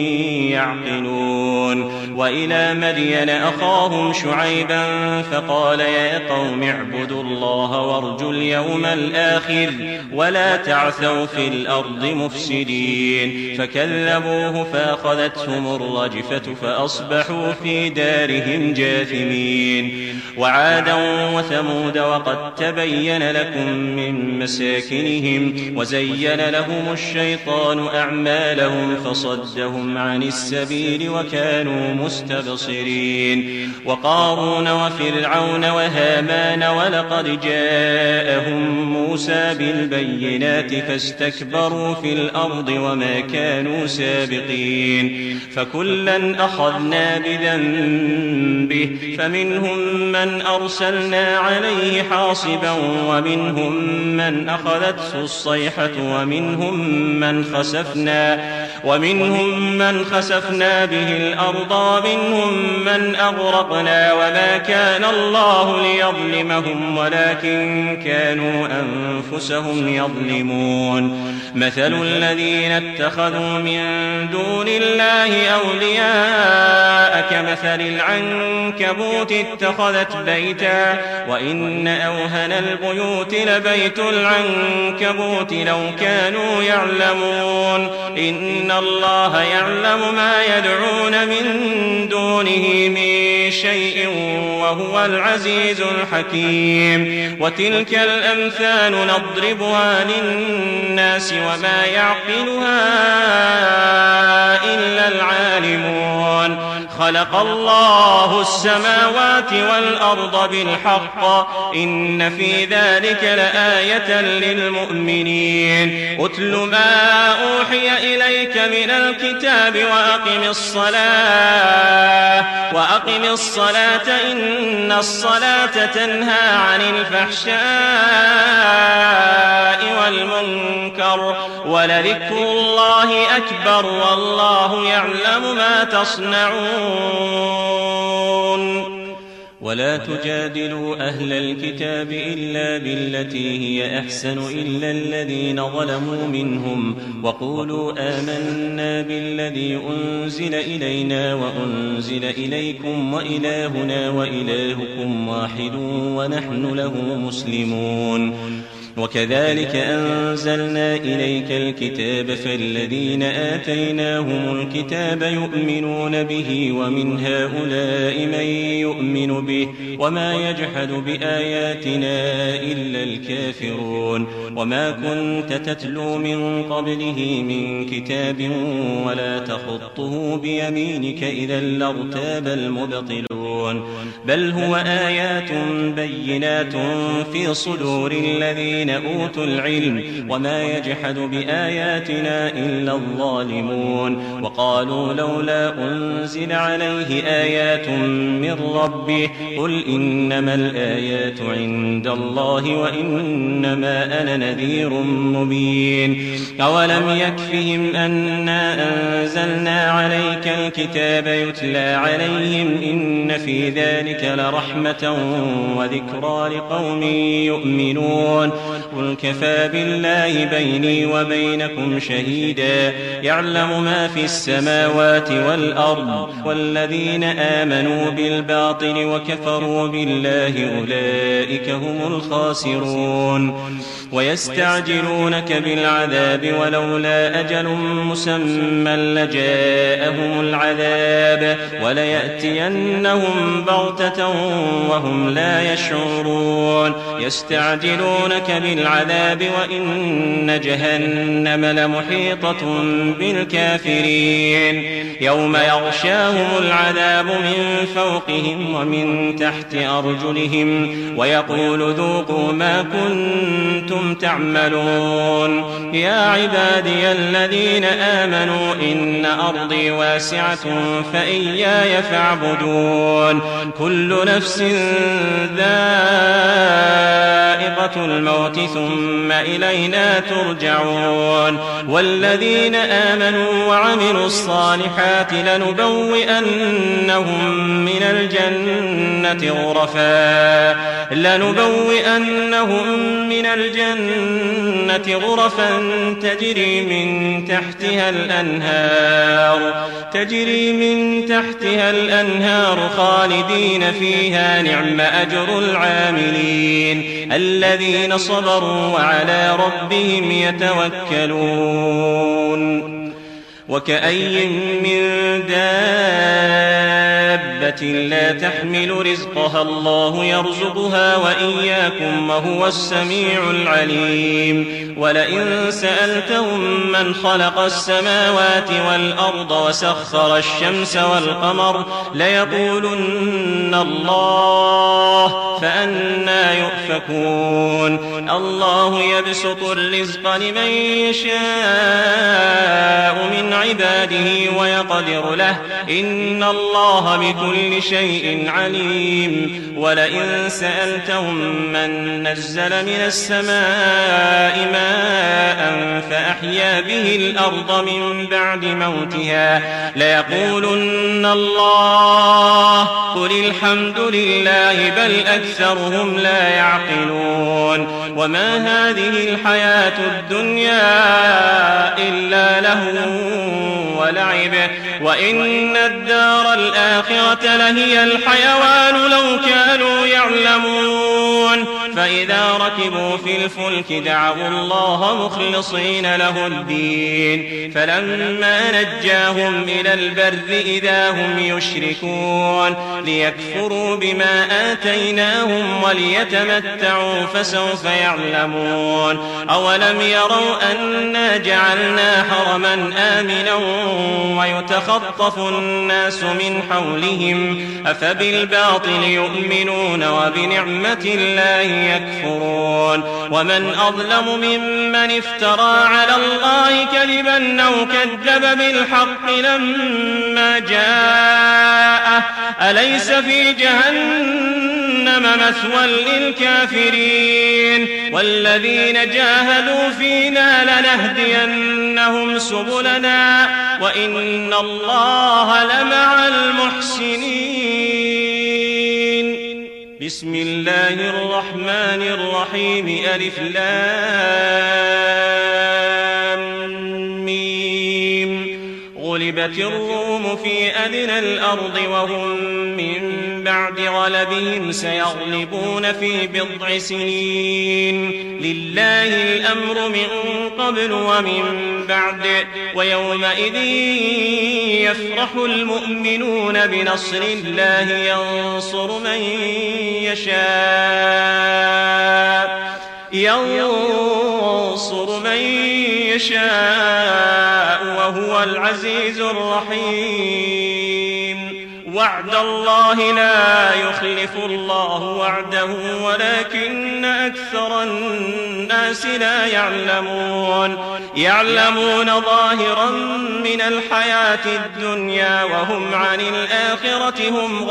يعقلون وإلى مدين أخاهم شعيبا فقال يا قوم اعبدوا الله وارجوا اليوم الآخر ولا تعثوا في الأرض مفسدين فكذبوه فأخذتهم الرجفة فأصبحوا في دارهم جاثمين وعادا وثمود وقد تبين لكم من مساكنهم وزين لهم الشيطان أعمالهم فصدهم عن السبيل وكانوا مستبصرين وقارون وفرعون وهامان ولقد جاءهم موسى بالبينات فاستكبروا في الأرض وما كانوا سابقين فكلا أخذنا بذنبه فمنهم من أرسلنا عليه حاصبا ومنهم من أخذته الصيحة ومنهم من خسفنا به الأرض ومنهم من أغرقنا وما كان الله ليظلمهم ولكن كانوا أنفسهم يظلمون مثل الذين اتخذوا من دون الله أولياء كمثل العنكبوت اتخذت بيتا وإن أوهن البيوت لبيت العنكبوت لو كانوا يعلمون إن الله يعلم ما يدعون من دونه من شيء وهو العزيز الحكيم وتلك الأمثال نضربها للناس وما يعقلها إلا العالمون خلق الله السماوات والأرض بالحق إن في ذلك لآية للمؤمنين أتل ما أوحي إليك من الكتاب وأقم الصلاة إن الصلاة تنهى عن الفحشاء والمنكر ولذكر الله أكبر والله يعلم ما تصنعون ولا تجادلوا أهل الكتاب إلا بالتي هي أحسن إلا الذين ظلموا منهم وقولوا آمنا بالذي أنزل إلينا وأنزل إليكم وإلهنا وإلهكم واحد ونحن له مسلمون وكذلك أنزلنا إليك الكتاب فالذين آتيناهم الكتاب يؤمنون به ومن هؤلاء من يؤمن به وما يجحد بآياتنا إلا الكافرون وما كنت تتلو من قبله من كتاب ولا تخطه بيمينك إذا لارتاب المبطلون بل هو آيات بينات في صدور الذين أوتوا العلم وما يجحد بآياتنا إلا الظالمون وقالوا لولا أنزل عليه آيات من ربه قل إنما الآيات عند الله وإنما أنا نذير مبين أولم يكفهم أنا أنزلنا عليك الكتاب يتلى عليهم إن في ذلك لرحمة وذكرى لقوم يؤمنون قل كفى بالله بيني وبينكم شهيدا يعلم ما في السماوات والأرض والذين آمنوا بالباطل وكفروا بالله أولئك هم الخاسرون ويستعجلونك بالعذاب ولولا أجل مسمى لجاءهم العذاب وليأتينهم بغتة وهم لا يشعرون يستعجلونك بالعذاب وإن جهنم لمحيطة بالكافرين يوم يغشاهم العذاب من فوقهم ومن تحت أرجلهم ويقول ذوقوا ما كنتم تعملون يا عبادي الذين آمنوا إن أرضي واسعة فإياي فاعبدون كل نفس ذائقة الموت ثم إلينا ترجعون والذين آمنوا وعملوا الصالحات لنبوئنهم من الجنة غرفا تجري من تحتها الأنهار خالدين فيها نعم أجر العاملين الذين صبروا وعلى ربهم يتوكلون وكأي من دابة لا تحمل رزقها الله يرزقها وإياكم وهو السميع العليم ولئن سألتهم من خلق السماوات والأرض وسخر الشمس والقمر ليقولن الله فأنى يؤفكون الله يبسط الرزق لمن يشاء من عباده ويقدر له إن الله بكل شيء عليم ولئن سألتهم من نزل من السماء ماء فأحيا به الأرض من بعد موتها ليقولن الله قل الحمد لله بل أكثرهم لا يعقلون وما هذه الحياة الدنيا إلا لهو ولعب وإن الدار الآخرة لهي الحيوان لو كانوا يعلمون فإذا ركبوا في الفلك دعوا الله مخلصين له الدين فلما نجاهم إلى البر إذا هم يشركون ليكفروا بما آتيناهم وليتمتعوا فسوف يعلمون أولم يروا أنا جعلنا حرما آمنا ويتخطف الناس من حولهم أفبالباطل يؤمنون وبنعمة الله يكفرون ومن أظلم ممن افترى على الله كذبا أو كذب بالحق لما جاءه أليس في جهنم مثوى للكافرين والذين جاهدوا فينا لنهدينهم سبلنا وإن الله لمع المحسنين بسم الله الرحمن الرحيم ألف لام ميم غلبت الروم في أدنى الأرض وهم من بعد غلبهم سيغلبون في بضع سنين لله الأمر من قبل ومن بعد ويومئذ يفرح المؤمنون بنصر الله ينصر من يشاء وهو العزيز الرحيم وعد الله لا يخلف الله وعده ولكن أكثر الناس لا يعلمون ظاهرا من الحياة الدنيا وهم عن الآخرة هم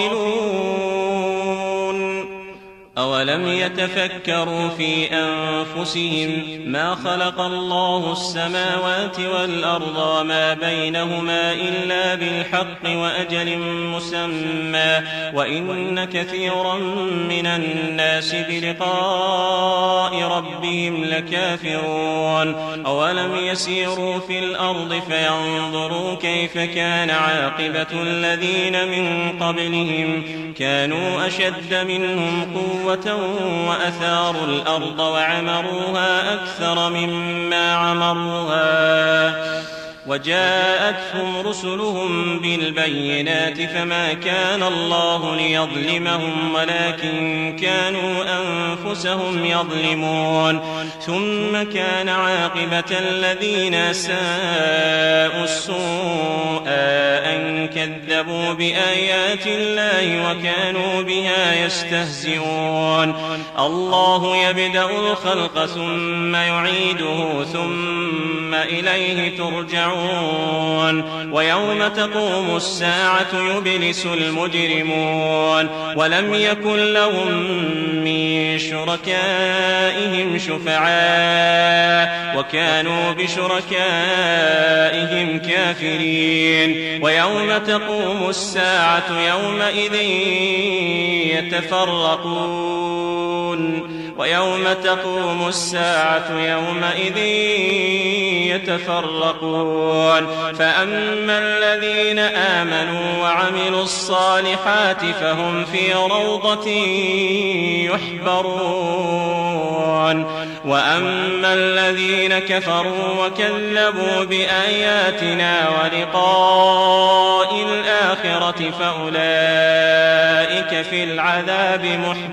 غافلون أولم يتفكروا في أنفسهم ما خلق الله السماوات والأرض وما بينهما إلا بالحق وأجل مسمى وإن كثيرا من الناس بلقاء ربهم لكافرون أولم يسيروا في الأرض فينظروا كيف كان عاقبة الذين من قبلهم كانوا أشد منهم قوة وأثاروا الأرض وعمروها أكثر مما عمروها وجاءتهم رسلهم بالبينات فما كان الله ليظلمهم ولكن كانوا أنفسهم يظلمون ثم كان عاقبة الذين ساءوا السوء أن كذبوا بآيات الله وكانوا بها يستهزئون الله يبدأ الخلق ثم يعيده ثم إليه ترجعون ويوم تقوم الساعة يبلس المجرمون ولم يكن لهم من شركائهم شفعاء وكانوا بشركائهم كافرين ويوم تقوم الساعة يومئذ يتفرقون فأما الذين آمنوا وعملوا الصالحات فهم في روضة يحبرون وأما الذين كفروا وكذبوا بآياتنا ولقاء الآخرة فأولئك في العذاب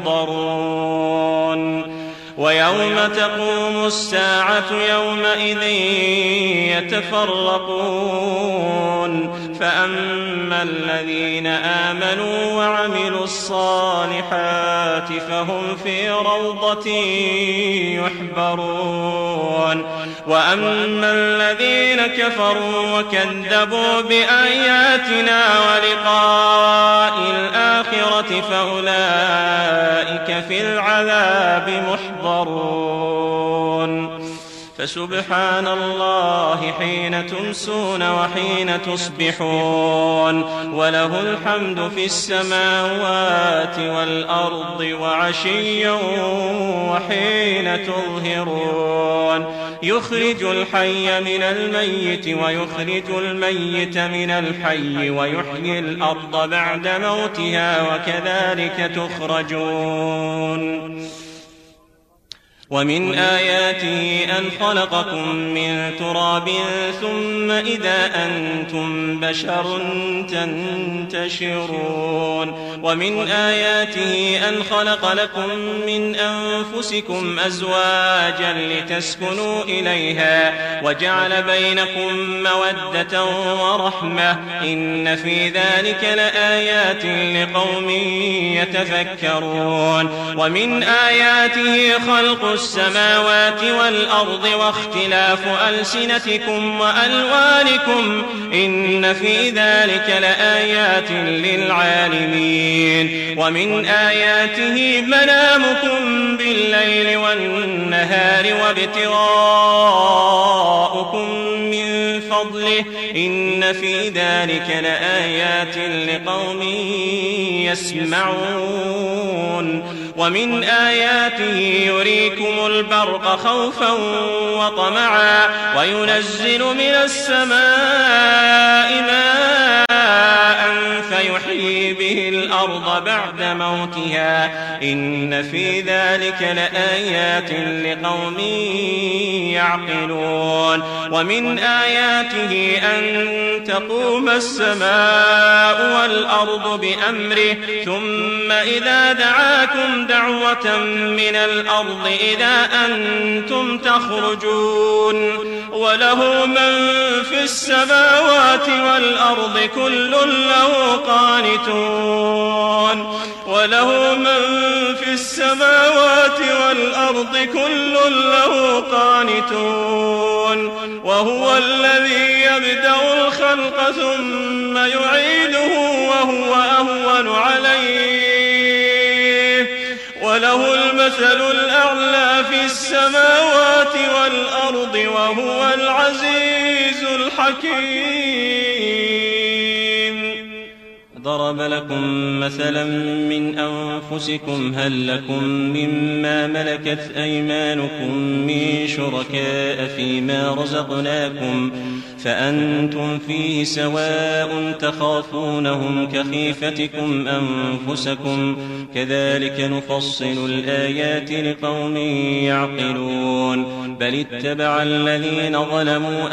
محضرون ويوم تقوم الساعة يومئذ يتفرقون فأما الذين آمنوا وعملوا الصالحات فهم في روضة يحبرون وأما الذين كفروا وكذبوا بآياتنا ولقاء الآخرة فأولئك في العذاب محضرون فسبحان الله حين تمسون وحين تصبحون وله الحمد في السماوات والأرض وعشيا وحين تظهرون يخرج الحي من الميت ويخرج الميت من الحي ويحيي الأرض بعد موتها وكذلك تخرجون ومن آياته أن خلقكم من تراب ثم إذا أنتم بشر تنتشرون ومن آياته أن خلق لكم من أنفسكم أزواجا لتسكنوا إليها وجعل بينكم مودة ورحمة إن في ذلك لآيات لقوم يتفكرون ومن آياته خلق السماوات والأرض واختلاف ألسنتكم وألوانكم إن في ذلك لآيات للعالمين ومن آياته منامكم بالليل والنهار وابتغاؤكم من فضله إن في ذلك لآيات لقوم يسمعون ومن آياته يريكم البرق خوفا وطمعا وينزل من السماء ماء فيحيي به الأرض بعد موتها إن في ذلك لآيات لقوم يعقلون ومن آياته أن تقوم السماء والأرض بأمره ثم إذا دعاكم دعوة من الأرض إذا أنتم تخرجون وله من في السماوات والأرض كل له قانتون وله من في السماوات والأرض كل له قانتون وهو الذي يبدأ الخلق ثم يعيده وهو أهون عليه وله المثل الأعلى في السماوات والأرض وهو العزيز الحكيم ضرب لكم مثلا من أنفسكم هل لكم مما ملكت أيمانكم من شركاء فيما رزقناكم فأنتم فيه سواء تخافونهم كخيفتكم أنفسكم كذلك نفصل الآيات لقوم يعقلون بل اتبع الذين ظلموا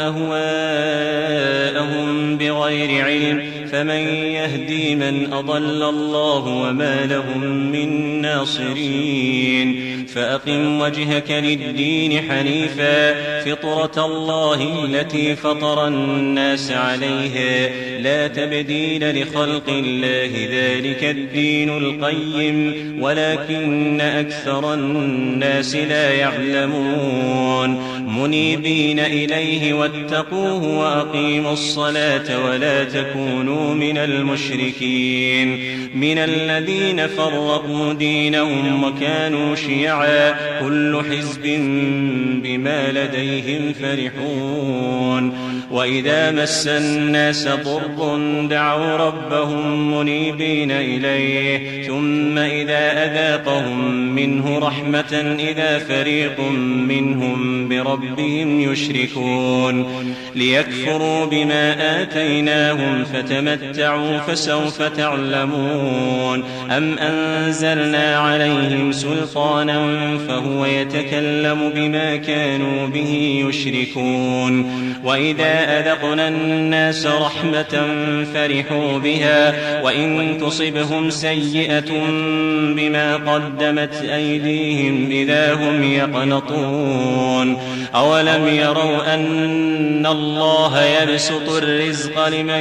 أهواءهم بغير علم فمن يهدي من أضل الله وما لهم من ناصرين فأقم وجهك للدين حنيفا فطرة الله التي فطر الناس عليها لا تبديل لخلق الله ذلك الدين القيم ولكن أكثر الناس لا يعلمون منيبين إليه واتقوه وأقيموا الصلاة ولا تكونوا من المشركين من الذين فرقوا دينهم وكانوا شيعا كل حزب بما لديهم فرحون وإذا مس الناس ضر دعوا ربهم منيبين إليه ثم إذا أذاقهم منه رحمة إذا فريق منهم بربهم يشركون ليكفروا بما آتيناهم فتمتعوا فسوف تعلمون أم أنزلنا عليهم سلطانا فهو يتكلم بما كانوا به يشركون وإذا أذقنا الناس رحمة فرحوا بها وإن تصبهم سيئة بما قدمت أيديهم إذا هم يقنطون أولم يروا أن الله يبسط الرزق لمن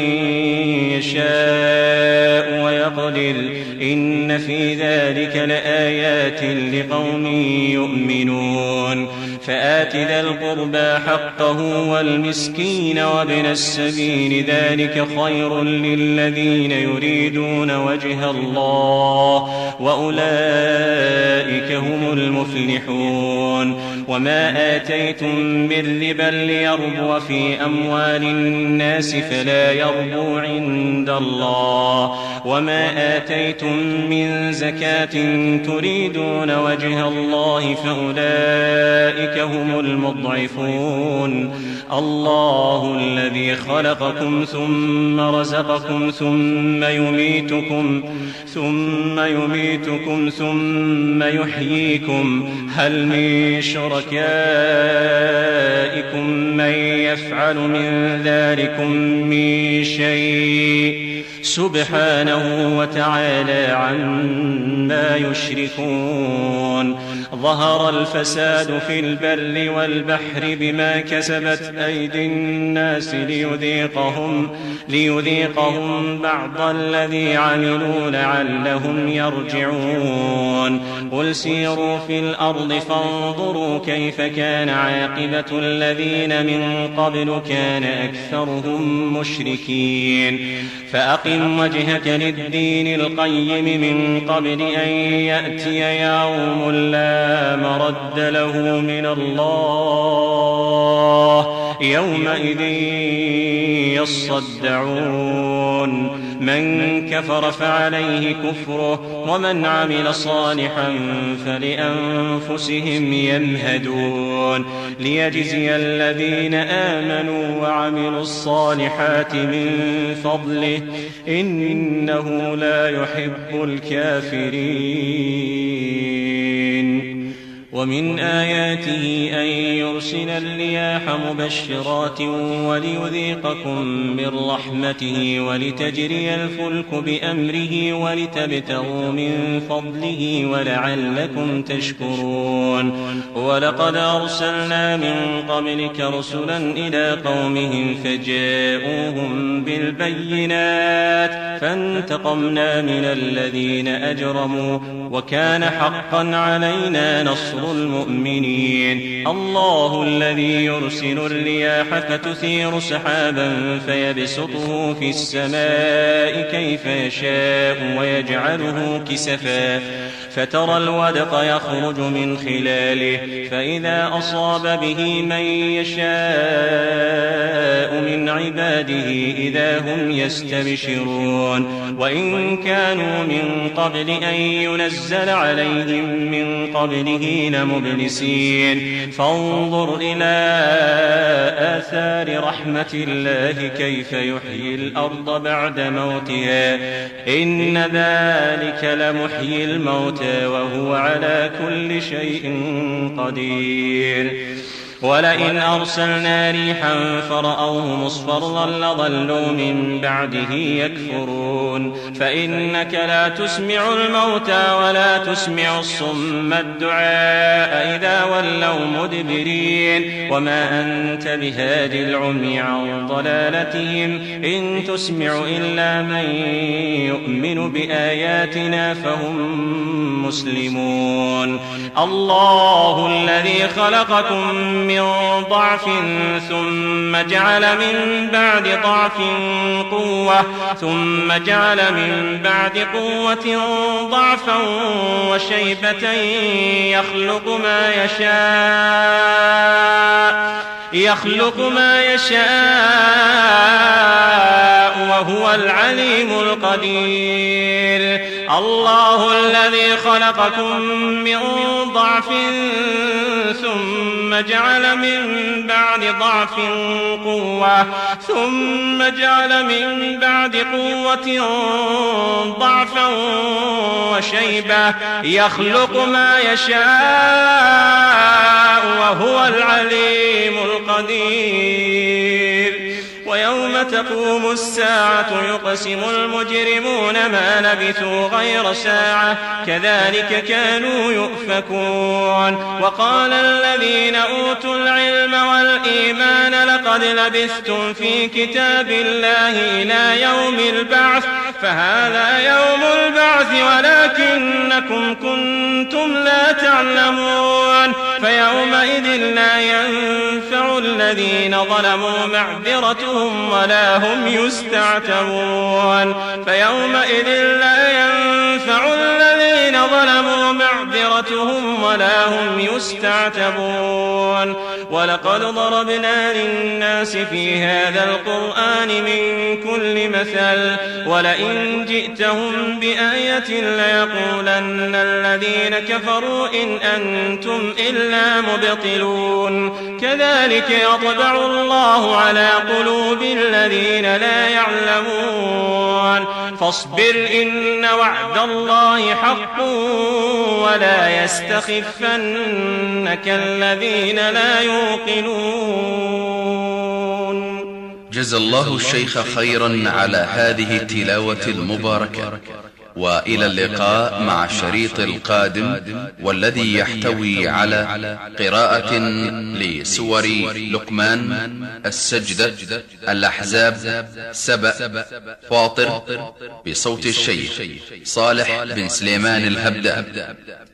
يشاء ويقدر إن في ذلك لآيات لقوم يؤمنون فآت ذا القربى حقه والمسكين وابن السبيل ذلك خير للذين يريدون وجه الله وأولئك هم المفلحون وما آتيتم من ربا ليربو في أموال الناس فلا يربو عند الله وما آتيتم من زكاة تريدون وجه الله فأولئك هم المضعفون الله الذي خلقكم ثم رزقكم ثم يميتكم ثم يحييكم هل من شركائكم من يفعل من ذلكم من شيء سبحانه وتعالى عما يشركون ظهر الفساد في البر والبحر بما كسبت أيدي الناس ليذيقهم بعض الذي عملوا لعلهم يرجعون قل سيروا في الأرض فانظروا كيف كان عاقبة الذين من قبل كان أكثرهم مشركين فأقم وجهك للدين القيم من قبل أن يأتي يوم لا مرد له من الله يومئذ يصدعون من كفر فعليه كفره ومن عمل صالحا فلأنفسهم يمهدون ليجزي الذين آمنوا وعملوا الصالحات من فضله إنه لا يحب الكافرين ومن آياته أن يرسل الرياح مبشرات وليذيقكم من رحمته ولتجري الفلك بأمره ولتبتغوا من فضله ولعلكم تشكرون ولقد أرسلنا من قبلك رسلا إلى قومهم فجاءوهم بالبينات فانتقمنا من الذين أجرموا وكان حقا علينا نصر المؤمنين الله الذي يرسل الرياح فتثير سحابا فيبسطه في السماء كيف يشاء فترى الودق يخرج من خلاله فإذا أصاب به من يشاء من عباده إذا هم يستبشرون وإن كانوا من قبل أن ينزل عليهم من قبله لمبلسين فانظر إلى آثار رحمة الله كيف يحيي الأرض بعد موتها إن ذلك لمحيي الموتى وهو على كل شيء قدير ولئن أرسلنا ريحا فرأوه مصفرا لظلوا من بعده يكفرون فإنك لا تسمع الموتى ولا تسمع الصم الدعاء إذا ولوا مدبرين وما أنت بهادي العمي عن ضلالتهم إن تسمع إلا من يؤمن بآياتنا فهم مسلمون الله الذي خلقكم من ضعف ثم جعل من بعد ضعف قوة ثم جعل من بعد قوة ضعفا وشيبة يخلق ما يشاء وهو العليم القدير الله الذي خلقكم من ضعف ثم جعل من بعد ضعف قوة ثم جعل من بعد قوة ضعفا وشيبة يخلق ما يشاء وهو العليم القدير ويوم تقوم الساعة يقسم المجرمون ما لبثوا غير ساعة كذلك كانوا يؤفكون وقال الذين أوتوا العلم والإيمان لقد لبثتم في كتاب الله إلى يوم البعث فهذا يوم البعث ولكنكم كنتم لا تعلمون فيومئذ لا ينفع الذين ظلموا معذرتهم ولا هم يستعتبون فيومئذ لا ينفع الذين ظلموا معذرتهم ولا هم يستعتبون ولقد ضربنا للناس في هذا القرآن من كل مثل ولئن جئتهم بآية ليقولن الذين كفروا إن أنتم إلا مبطلون كذلك يطبع الله على قلوب الذين لا يعلمون فاصبر إن وعد الله حق ولا يستخفنك الذين لا يوقنون. جزى الله الشيخ خيرا على هذه التلاوة المباركة، وإلى اللقاء مع الشريط القادم والذي يحتوي على قراءة لسور لقمان، السجدة، الأحزاب، سبأ، فاطر، بصوت الشيخ صالح بن سليمان الهبدة.